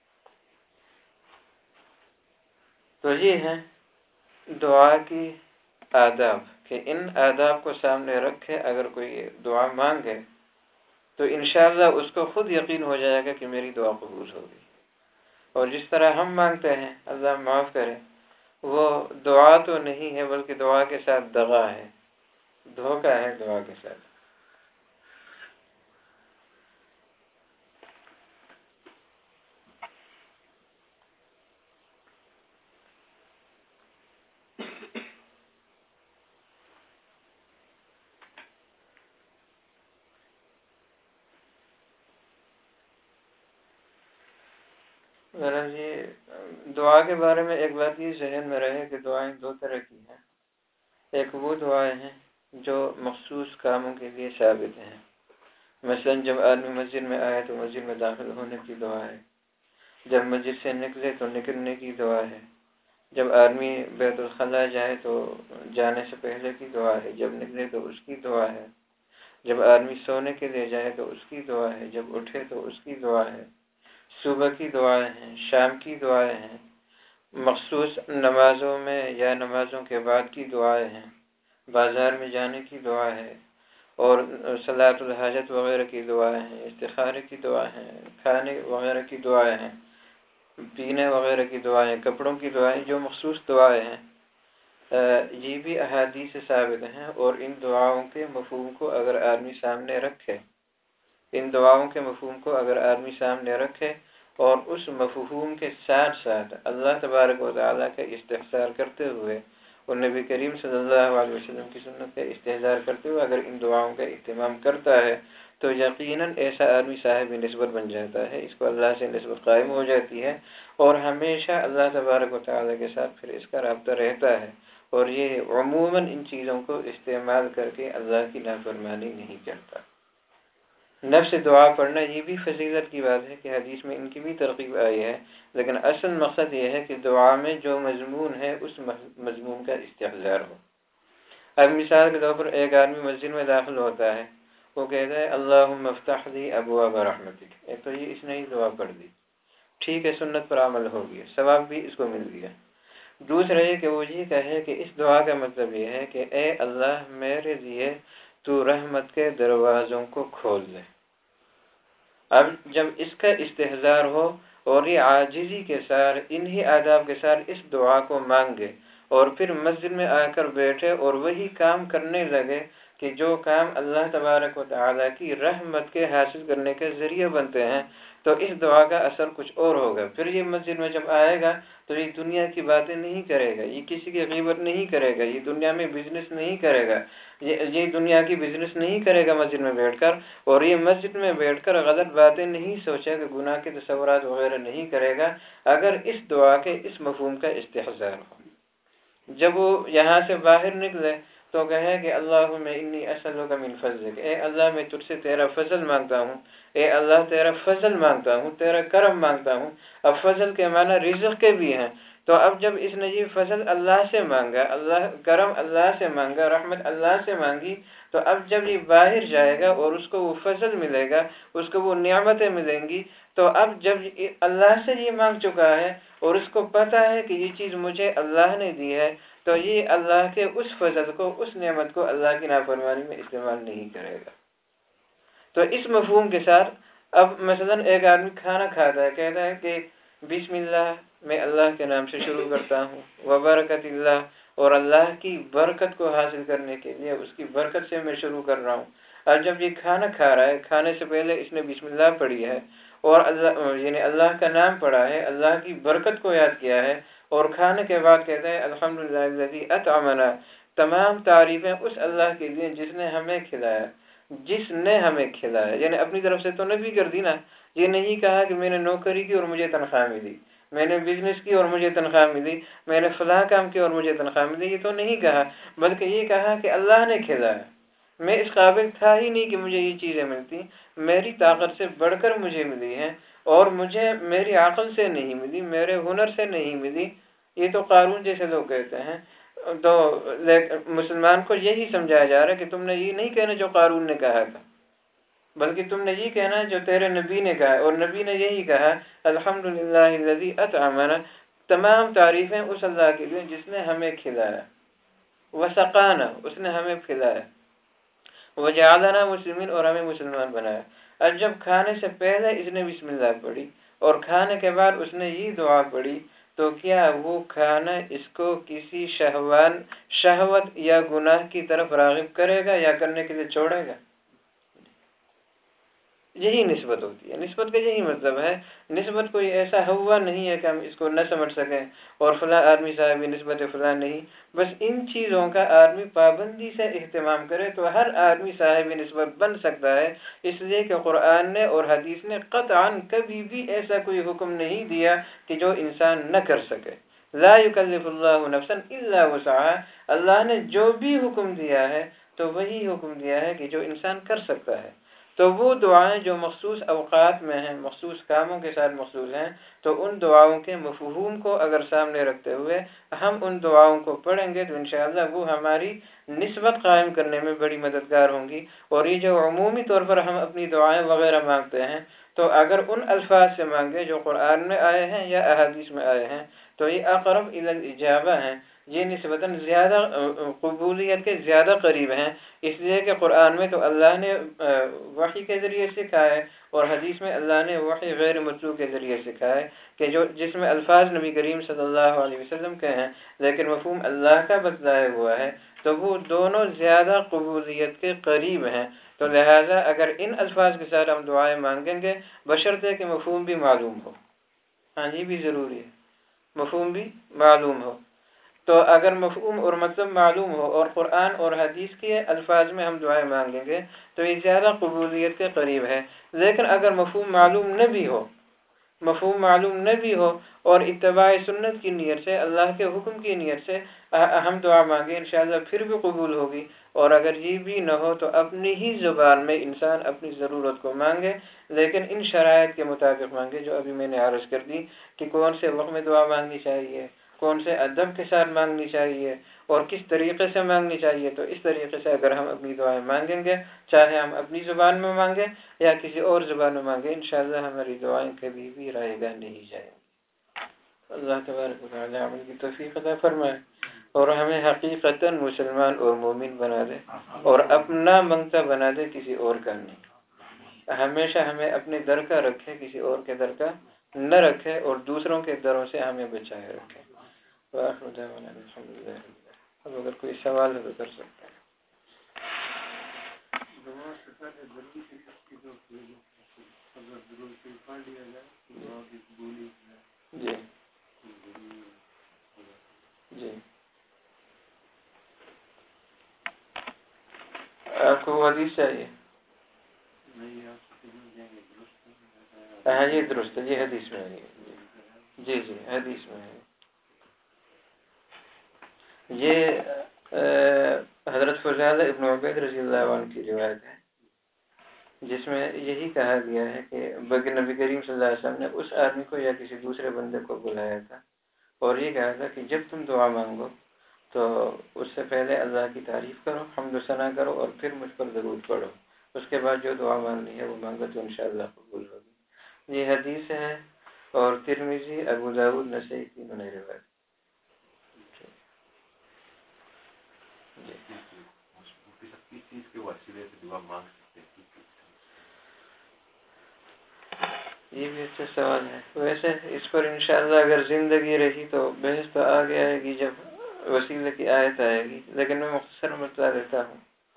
تو یہ ہے دعا کی آداب، کہ ان آداب کو سامنے رکھے اگر کوئی دعا مانگے تو انشاءاللہ اس کو خود یقین ہو جائے گا کہ میری دعا قبول ہوگی۔ اور جس طرح ہم مانگتے ہیں، اللہ معاف کرے، وہ دعا تو نہیں ہے بلکہ دعا کے ساتھ دغا ہے، دھوکہ ہے دعا کے ساتھ۔ یہ دعا کے بارے میں ایک بات یہ ذہن میں رہے کہ دعائیں دو طرح کی ہیں۔ ایک وہ دعائیں ہیں جو مخصوص کاموں کے لیے ثابت ہیں، مثلا جب آدمی مسجد میں آئے تو مسجد میں داخل ہونے کی دعا ہے، جب مسجد سے نکلے تو نکلنے کی دعا ہے، جب آدمی بیت الخلاء جائے تو جانے سے پہلے کی دعا ہے، جب نکلے تو اس کی دعا ہے، جب آدمی سونے کے لیے جائے تو اس کی دعا ہے، جب اٹھے تو اس کی دعا ہے، صبح کی دعائیں ہیں، شام کی دعائیں ہیں، مخصوص نمازوں میں یا نمازوں کے بعد کی دعائیں ہیں، بازار میں جانے کی دعا ہے، اور صلاۃ الحاجت وغیرہ کی دعائیں ہیں، استخارے کی دعائیں ہیں، کھانے وغیرہ کی دعائیں ہیں، پینے وغیرہ کی دعائیں، کپڑوں کی دعائیں، جو مخصوص دعائیں ہیں یہ بھی احادیث سے ثابت ہیں۔ اور ان دعاؤں کے مفہوم کو اگر آدمی سامنے رکھے، اور اس مفہوم کے ساتھ ساتھ اللہ تبارک و تعالیٰ کا استحضار کرتے ہوئے اور نبی کریم صلی اللہ علیہ وسلم کی سنت کا استحضار کرتے ہوئے اگر ان دعاؤں کا اہتمام کرتا ہے تو یقیناً ایسا آدمی صاحب نسبت بن جاتا ہے، اس کو اللہ سے نسبت قائم ہو جاتی ہے، اور ہمیشہ اللہ تبارک و تعالیٰ کے ساتھ پھر اس کا رابطہ رہتا ہے، اور یہ عموماً ان چیزوں کو استعمال کر کے اللہ کی نافرمانی نہیں کرتا۔ نفس دعا پڑھنا یہ بھی فضیلت کی بات ہے کہ حدیث میں ان کی بھی ترغیب آئی ہے، لیکن اصل مقصد یہ ہے کہ دعا میں جو مضمون ہے اس مضمون کا استحضار ہو۔ اب مثال کے طور پر ایک آدمی مسجد میں داخل ہوتا ہے، وہ کہتا ہے اللہم افتح لی ابواب رحمتک، ایک تو یہ اس نے ہی دعا پڑھ دی، ٹھیک ہے، سنت پر عمل ہو گیا، ثواب بھی اس کو مل گیا۔ دوسرا یہ کہ وہ یہ کہے کہ اس دعا کا مطلب یہ ہے کہ اے اللہ میرے لیے تو رحمت کے دروازوں کو کھول دے۔ اب جب اس کا استحضار ہو اور یہ عاجزی کے ساتھ انہی آداب کے ساتھ اس دعا کو مانگے اور پھر مسجد میں آ کر بیٹھے اور وہی کام کرنے لگے کہ جو کام اللہ تبارک و تعالیٰ کی رحمت کے حاصل کرنے کے ذریعے بنتے ہیں، تو اس دعا کا اثر کچھ اور ہوگا۔ پھر یہ مسجد میں جب آئے گا تو یہ دنیا کی باتیں نہیں کرے گا، یہ کسی کی غیبت نہیں کرے گا، یہ دنیا میں بزنس نہیں کرے گا، یہ دنیا کی بزنس نہیں کرے گا مسجد میں بیٹھ کر، اور یہ مسجد میں بیٹھ کر غلط باتیں نہیں سوچے گا، گناہ کے تصورات وغیرہ نہیں کرے گا، اگر اس دعا کے اس مفہوم کا استحضار ہو۔ جب وہ یہاں سے باہر نکلے تو کہے کہ اللہم انی اسألک من فضلک، اے اللہ میں تجھ سے تیرا فضل مانگتا ہوں، اے اللہ تیرا فضل مانگتا ہوں، تیرا کرم مانگتا ہوں۔ اب فضل کے معنی رزق کے بھی ہیں، تو اب جب اس نے یہ فضل اللہ سے مانگا، اللہ کرم اللہ سے مانگا، رحمت اللہ سے مانگی، تو اب جب یہ باہر جائے گا اور اس کو وہ فضل ملے گا، اس کو وہ نعمتیں ملیں گی، تو اب جب اللہ سے یہ مانگ چکا ہے اور اس کو پتہ ہے کہ یہ چیز مجھے اللہ نے دی ہے، تو یہ اللہ کے اس فضل کو، اس نعمت کو اللہ کی نافرمانی میں استعمال نہیں کرے گا۔ تو اس مفہوم کے ساتھ اب مثلا ایک آدمی کھانا کھاتا ہے، کہتا ہے کہ بسم اللہ، میں اللہ کے نام سے شروع کرتا ہوں، وبرکت اللہ، اور اللہ کی برکت کو حاصل کرنے کے لیے اس کی برکت سے میں شروع کر رہا ہوں۔ اور جب یہ کھانا کھا رہا ہے، کھانے سے پہلے اس نے بسم اللہ پڑھی ہے اور اللہ کا نام پڑھا ہے، اللہ کی برکت کو یاد کیا ہے، اور کھانے کے بعد کہتا ہے الحمدللہ الذی اطعمنا، تمام تعریفیں اس اللہ کے لیے جس نے ہمیں کھلایا، یعنی اپنی طرف سے تو نبی کر دی نا، یہ نہیں کہا کہ میں نے نوکری کی اور مجھے تنخواہ ملی، میں نے بزنس کی اور مجھے تنخواہ ملی، میں نے فلاں کام کی اور مجھے تنخواہ ملی، یہ تو نہیں کہا، بلکہ یہ کہا کہ اللہ نے کھلایا، میں اس قابل تھا ہی نہیں کہ مجھے یہ چیزیں ملتی، میری طاقت سے بڑھ کر مجھے ملی ہیں، اور مجھے میری عقل سے نہیں ملی، میرے ہنر سے نہیں ملی۔ یہ تو قارون جیسے لوگ کہتے ہیں، تو مسلمان کو یہی سمجھایا جا رہا ہے کہ تم نے یہ نہیں کہنا جو قارون نے کہا تھا، بلکہ تم نے یہ کہنا جو تیرے نبی نے کہا، اور نبی نے یہی کہا الحمدللہ الذی اطعمنا، تمام تعریفیں اس اللہ کے لیے جس نے ہمیں کھلایا، وسقانا، اس نے ہمیں کھلایا، وجعلنا مسلمین، اور ہمیں مسلمان بنایا۔ اور جب کھانے سے پہلے اس نے بسم اللہ پڑھی اور کھانے کے بعد اس نے یہ دعا پڑھی، تو کیا وہ کھانا اس کو کسی شہوت یا گناہ کی طرف راغب کرے گا یا کرنے کے لیے چھوڑے گا؟ یہی نسبت ہوتی ہے، نسبت کا یہی مطلب ہے۔ نسبت کوئی ایسا ہوا نہیں ہے کہ ہم اس کو نہ سمجھ سکیں اور فلاں آدمی صاحب نسبت فلاں نہیں، بس ان چیزوں کا آدمی پابندی سے اہتمام کرے تو ہر آدمی صاحب نسبت بن سکتا ہے، اس لیے کہ قرآن نے اور حدیث نے قطعاً کبھی بھی ایسا کوئی حکم نہیں دیا کہ جو انسان نہ کر سکے۔ لا یکلف اللہ نفسا الا وسعہا، اللہ نے جو بھی حکم دیا ہے تو وہی حکم دیا ہے کہ جو انسان کر سکتا ہے۔ تو وہ دعائیں جو مخصوص اوقات میں ہیں، مخصوص کاموں کے ساتھ مخصوص ہیں، تو ان دعاؤں کے مفہوم کو اگر سامنے رکھتے ہوئے ہم ان دعاؤں کو پڑھیں گے تو انشاءاللہ وہ ہماری نسبت قائم کرنے میں بڑی مددگار ہوں گی۔ اور یہ جو عمومی طور پر ہم اپنی دعائیں وغیرہ مانگتے ہیں تو اگر ان الفاظ سے مانگے جو قرآن میں آئے ہیں یا احادیث میں آئے ہیں تو یہ اقرب الی الاجابہ ہیں، یہ نسبتاً زیادہ قبولیت کے زیادہ قریب ہیں، اس لیے کہ قرآن میں تو اللہ نے وحی کے ذریعے سکھایا ہے اور حدیث میں اللہ نے وحی غیر مطلوع کے ذریعے سکھایا ہے کہ جس میں الفاظ نبی کریم صلی اللہ علیہ وسلم کے ہیں لیکن مفہوم اللہ کا بتلایا ہوا ہے، تو وہ دونوں زیادہ قبولیت کے قریب ہیں۔ تو لہٰذا اگر ان الفاظ کے ساتھ ہم دعائیں مانگیں گے بشرطے کہ مفہوم بھی معلوم ہو، ہاں یہ بھی ضروری ہے، مفہوم بھی معلوم ہو۔ تو اگر مفہوم اور مطلب معلوم ہو اور قرآن اور حدیث کے الفاظ میں ہم دعائیں مانگیں گے تو یہ زیادہ قبولیت کے قریب ہے۔ لیکن اگر مفہوم معلوم نہ بھی ہو اور اتباع سنت کی نیت سے، اللہ کے حکم کی نیت سے ہم دعا مانگیں انشاءاللہ پھر بھی قبول ہوگی، اور اگر یہ بھی نہ ہو تو اپنی ہی زبان میں انسان اپنی ضرورت کو مانگے، لیکن ان شرائط کے مطابق مانگے جو ابھی میں نے عرض کر دی کہ کون سے وقت میں دعا مانگنی چاہیے، کون سے ادب کے ساتھ مانگنی چاہیے اور کس طریقے سے مانگنی چاہیے۔ تو اس طریقے سے اگر ہم اپنی دعائیں مانگیں گے، چاہے ہم اپنی زبان میں مانگیں یا کسی اور زبان میں مانگیں، انشاءاللہ ہماری دعائیں کبھی بھی رائے گاہ نہیں جائیں گی۔ اللہ تبارک و تعالی عمل کی توفیق عطا فرمائے اور ہمیں حقیقتاً مسلمان اور مومن بنا دے اور اپنا منگتا بنا دے، کسی اور کا نہیں۔ ہمیشہ ہمیں اپنے در کا رکھے، کسی اور کے در کا نہ رکھے، اور دوسروں کے دروں سے ہمیں بچائے رکھے۔ وآخر دعوانا الحمدللہ۔ اب اگر کوئی سوال ہے تو کر سکتے ہیں۔ جی جی، آپ کو حدیث چاہیے؟ ہاں یہ درست ہے، یہ حدیث میں ہے۔ جی جی حدیث میں ہے۔ یہ حضرت فضالہ ابن عبید رضی اللہ عنہ کی روایت ہے جس میں یہی کہا گیا ہے کہ نبی کریم صلی اللہ علیہ وسلم نے اس آدمی کو یا کسی دوسرے بندے کو بلایا تھا اور یہ کہا تھا کہ جب تم دعا مانگو تو اس سے پہلے اللہ کی تعریف کرو، حمد و ثنا کرو اور پھر مجھ پر درود پڑھو، اس کے بعد جو دعا مانگنی ہے وہ مانگو تو انشاءاللہ قبول ہوگی۔ یہ حدیث ہے اور ترمذی، ابو داؤد، نسائی تینوں نے روایت۔ یہ بھی اچھا سوال ہے۔ ویسے اس پر انشاءاللہ اگر زندگی رہی تو بحث تو آگے آئے گی جب وسیلے کی آیت آئے گی، لیکن میں مختصر بتا دیتا ہوں۔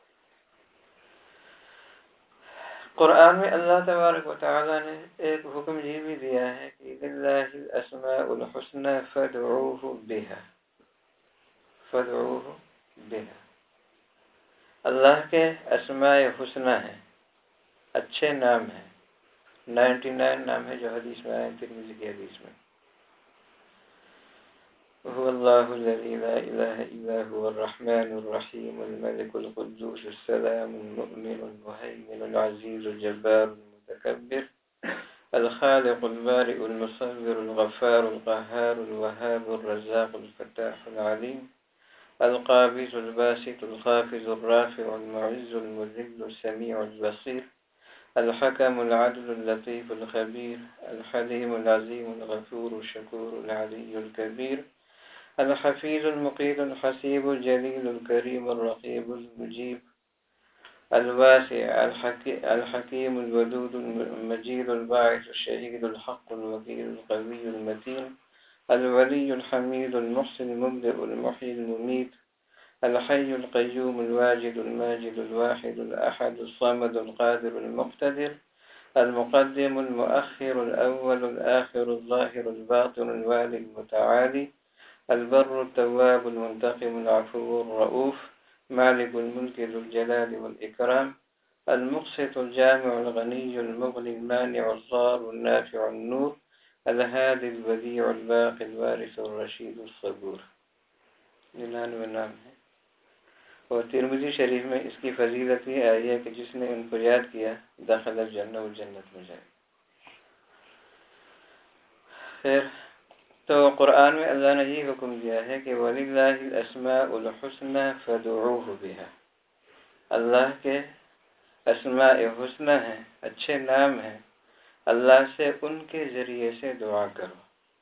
قرآن میں اللہ تبارک و تعالی نے ایک حکم یہ بھی دیا ہے کہ للہ الاسماء الحسنى فادعوه بها، فادعوه بها۔ اللہ کے اسماء حسنى ہیں، اچھے نام ہیں، 99 نام ہے جو حدیث میں آئے، ترمذی کی حدیث میں۔ هو اللہ الذی لا الہ الا هو الرحمن الرحیم الملک القدوس السلام المؤمن المهيمن العزیز الجبار المتکبر الخالق البارئ المصور الغفار القهار الوهاب الرزاق الفتاح العليم القابض الباسط الخافض الرافع المعز المذل السميع البصير الحكم العدل اللطيف الخبير الحليم العظيم الغفور الشكور العلي الكبير الحفيظ المقيت الحسيب الجليل الكريم الرقيب المجيب الواسع الحكيم الودود المجيد الباعث الشهيد الحق الوكيل القوي المتين الولي الحميد المحسن المبدئ المحيي المميت الحي القيوم الواجد الماجد الواحد الأحد الصمد القادر المقتدر المقدم المؤخر الأول الآخر الظاهر الباطن الوالي المتعالي البر التواب المنتقم العفو الرؤوف مالك الملك ذو الجلال والإكرام المقسط الجامع الغني المغني المانع الضار النافع النور الهادي البديع الباقي الوارث الرشيد الصبور۔ 99 نام ہے، اور ترمذی شریف میں اس کی فضیلت یہ آئی ہے کہ جس نے ان کو یاد کیا داخل الجنہ و جنت میں جائے۔ خیر، تو قرآن میں اللہ نے یہ حکم دیا ہے کہ وَلِلَّهِ الْأَسْمَاءُ الْحُسْنَى فَادْعُوهُ بِهَا، اللہ کے اسماء حسنہ ہیں، اچھے نام ہیں، اللہ سے ان کے ذریعے سے دعا کرو۔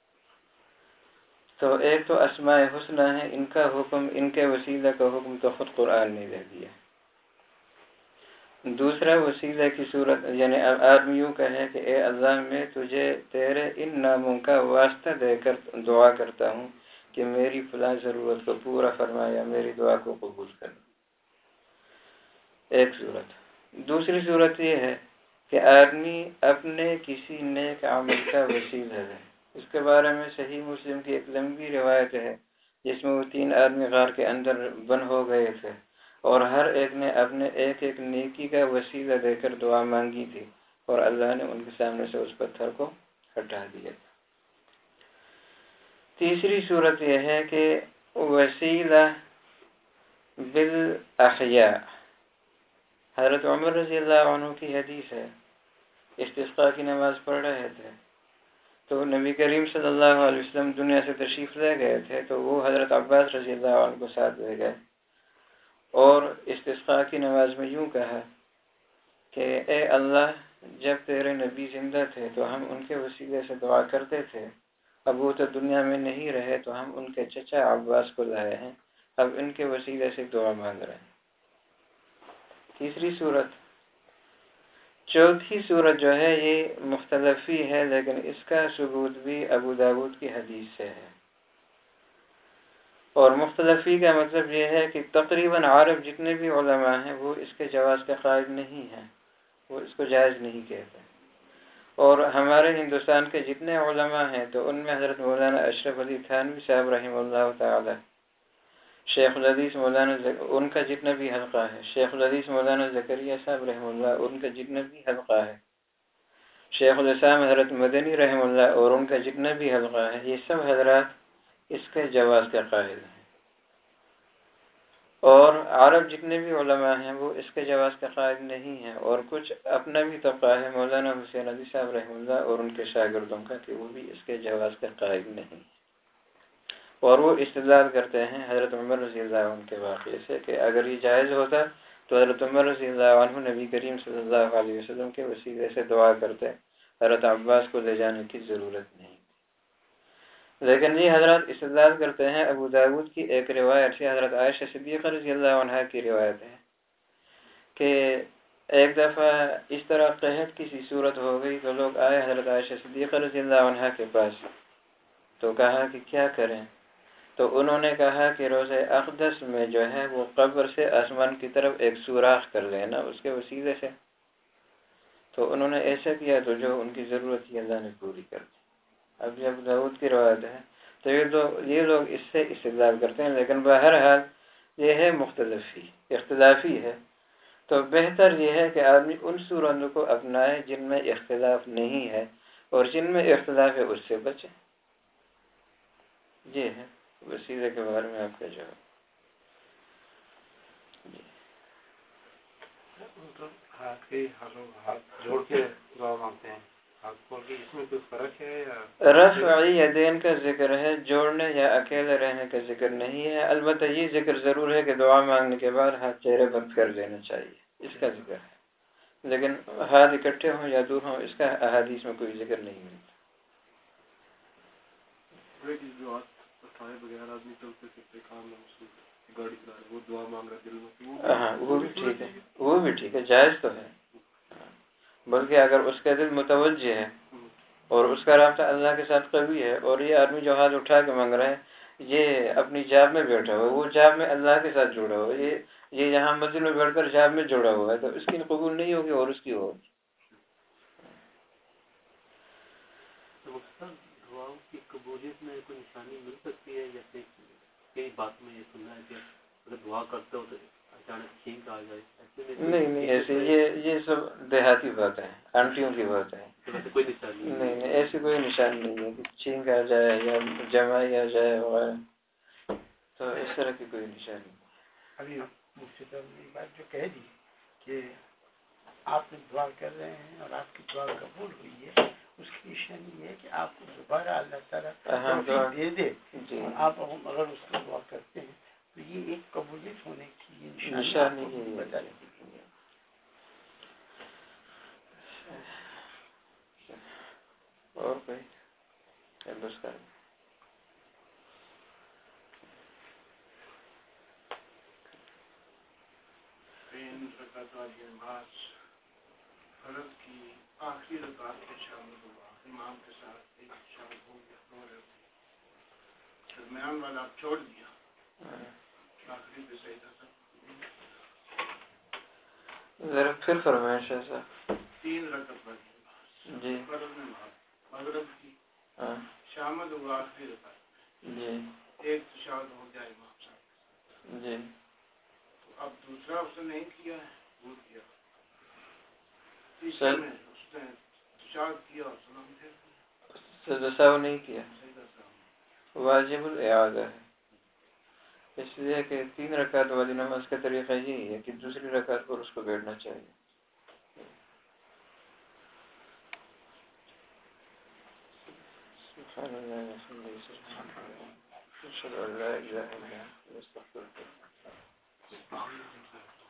تو ایک تو اسماء حسنہ ہے، ان کا حکم، ان کے وسیلہ کا حکم تو خود قرآن نے دے دیا۔ دوسرا وسیلہ کی صورت یعنی آدمی یوں کہے کہ اے اللہ میں تجھے تیرے ان ناموں کا واسطہ دے کر دعا کرتا ہوں کہ میری فلاں ضرورت کو پورا فرمایا، میری دعا کو قبول کر۔ ایک صورت۔ دوسری صورت یہ ہے کہ آدمی اپنے کسی نیک عمل کا وسیلہ ہے۔ اس کے بارے میں صحیح مسلم کی ایک لمبی روایت ہے جس میں وہ 3 آدمی غار کے اندر بند ہو گئے تھے اور ہر ایک نے اپنے ایک ایک نیکی کا وسیلہ دے کر دعا مانگی تھی اور اللہ نے ان کے سامنے سے اس پتھر کو ہٹا دیا۔ تیسری صورت یہ ہے کہ وسیلہ بالاحیاء۔ حضرت عمر رضی اللہ عنہ کی حدیث ہے، استسقاء کی نماز پڑھ رہے تھے تو نبی کریم صلی اللہ علیہ وسلم دنیا سے تشریف لے گئے تھے، تو وہ حضرت عباس رضی اللہ عنہ کو ساتھ لے گئے اور استسقاء کی نماز میں یوں کہا کہ اے اللہ، جب تیرے نبی زندہ تھے تو ہم ان کے وسیلے سے دعا کرتے تھے، اب وہ تو دنیا میں نہیں رہے تو ہم ان کے چچا عباس کو لائے ہیں، اب ان کے وسیلے سے دعا مانگ رہے ہیں۔ تیسری صورت۔ چوتھی صورت جو ہے یہ مختلفی ہے لیکن اس کا ثبوت بھی ابو داود کی حدیث سے ہے، اور مختلفی کا مطلب یہ ہے کہ تقریباً عرب جتنے بھی علماء ہیں وہ اس کے جواز کے قائل نہیں ہیں، وہ اس کو جائز نہیں کہتے، اور ہمارے ہندوستان کے جتنے علماء ہیں تو ان میں حضرت مولانا اشرف علی تھانوی صاحب رحمہ اللہ تعالی، شیخ الحدیث مولانا ان کا جتنا بھی حلقہ ہے، شیخ الحدیث مولانا زکریا صاحب رحمہ اللہ ان کا جتنا بھی حلقہ ہے، شیخ الاسلام حضرت مدنی رحمہ اللہ اور ان کا جتنا بھی حلقہ ہے، یہ سب حضرات اس کے جواز کے قائل ہیں، اور عرب جتنے بھی علماء ہیں وہ اس کے جواز کے قائل نہیں ہیں، اور کچھ اپنا بھی طبقہ ہے مولانا حسین علی صاحب رحمہ اللہ اور ان کے شاگردوں کا کہ وہ بھی اس کے جواز کے قائل نہیں، اور وہ استدلال کرتے ہیں حضرت عمر رضی اللہ عنہ کے واقعے سے کہ اگر یہ جائز ہوتا تو حضرت عمر رضی اللہ عنہ نبی کریم صلی اللہ علیہ وسلم کے وسیلے سے دعا کرتے، حضرت عباس کو لے جانے کی ضرورت نہیں۔ لیکن یہ حضرات استدلال کرتے ہیں ابو داود کی ایک روایت سے، حضرت عائشہ صدیقہ رضی اللہ عنہ کی روایت ہے کہ ایک دفعہ اس طرح قحط کی سی صورت ہو گئی تو لوگ آئے حضرت عائشہ صدیقہ رضی اللہ عنہ کے پاس، تو کہا کہ کیا کریں، تو انہوں نے کہا کہ روضہ اقدس میں جو ہے وہ قبر سے آسمان کی طرف ایک سوراخ کر لینا اس کے وسیلے سے، تو انہوں نے ایسا کیا تو جو ان کی ضرورت تھی اللہ نے پوری کر دی۔ اب جب داؤد کی روایت ہے تو یہ لوگ اس سے استدلال کرتے ہیں، لیکن بہرحال یہ ہے اختلافی ہے، تو بہتر یہ ہے کہ آدمی ان صورتوں کو اپنائے جن میں اختلاف نہیں ہے، اور جن میں اختلاف ہے اس سے بچے۔ یہ ہے وسیلے کے بارے میں آپ کا جواب۔ ہاتھ جوڑ کے دعا مانگتے ہیں، ہاتھ کھول کے، اس میں کوئی فرق ہے یا؟ رفع یدین کا ذکر ہے، جوڑنے یا اکیلے رہنے کا ذکر نہیں ہے، البتہ یہ ذکر ضرور ہے کہ دعا مانگنے کے بعد ہاتھ چہرے بند کر لینا چاہیے، اس کا ذکر ہے، لیکن ہاتھ اکٹھے ہوں یا دور ہوں اس کا احادیث میں کوئی ذکر نہیں ملتا۔ ہاں وہ بھی ٹھیک ہے، وہ بھی ٹھیک ہے، جائز تو ہے، بلکہ اگر اس کا دل متوجہ ہے اور اس کا رابطہ اللہ کے ساتھ قوی ہے، اور یہ آدمی جو ہاتھ اٹھا کے مانگ رہا ہے یہ اپنی جاب میں بیٹھا ہوا، وہ جاب میں اللہ کے ساتھ جڑا ہوا، یہ یہاں مسجد میں بیٹھ کر جاب میں جڑا ہوا ہے، تو اس کی قبول نہیں ہوگی اور اس کی ہوگی۔ دعاؤں کی قبولیت میں کوئی نشانی مل سکتی ہے؟ جیسے کئی بات میں یہ سننا ہے کہ اگر دعا کرتے ہو تو اچانک چھینک آ جائے، نہیں ایسے یہ سب دیہاتی بات ہے، آنٹیوں کی بات ہے، کوئی نشانی نہیں ایسی کوئی نشانی نہیں ہے کہ چھینک آ جائے یا جمائی آ جائے وغیرہ، تو اس طرح کی کوئی نشانی نہیں۔ ابھی مفتی صاحب نے بات جو کہہ دی کہ آپ دعا کر رہے ہیں اور آپ کی دعا قبول ہوئی ہے، اس کی نشانی یہ ہے کہ آپ کو دوبارہ اللہ تعالیٰ توفیق دے دے، اور آپ اگر اس کو دعا کرتے ہیں تو یہ ایک قبولیت ہونے کی نشانی بتا دی۔ اور کوئی بس کر 3 رکعت والی نماز فرض کی آخری رکعت میں شامل ہوا، امام کے ساتھ ایک شامل ہو گیا، درمیان والا آپ چھوڑ دیا، آخری پہ سجدہ تھا. ذرا پھر فرمائیں شاہ صاحب. 3 رکعت والی نماز جی فرض نماز مغرب کی، ہاں شامل ہوا آخری رکعت، جی ایک تشہد ہو گیا امام صاحب کے ساتھ. جی تو اب دوسرا اس نے نہیں کیا ہے، بھول گیا. تیسرے میں اس نے تشہد کیا اور سلام پھیر دیا، سجدہ سہو نہیں کیا، سجدہ سہو. واجب الاعادہ ہے. اس لیے کہ 3 رکعت والی نماز کا طریقہ یہی ہے کہ دوسری رکعت پر اس کو بیٹھنا چاہیے. سبحان اللہ والحمد للہ اشہد ان لا الہ الا اللہ استغفرک.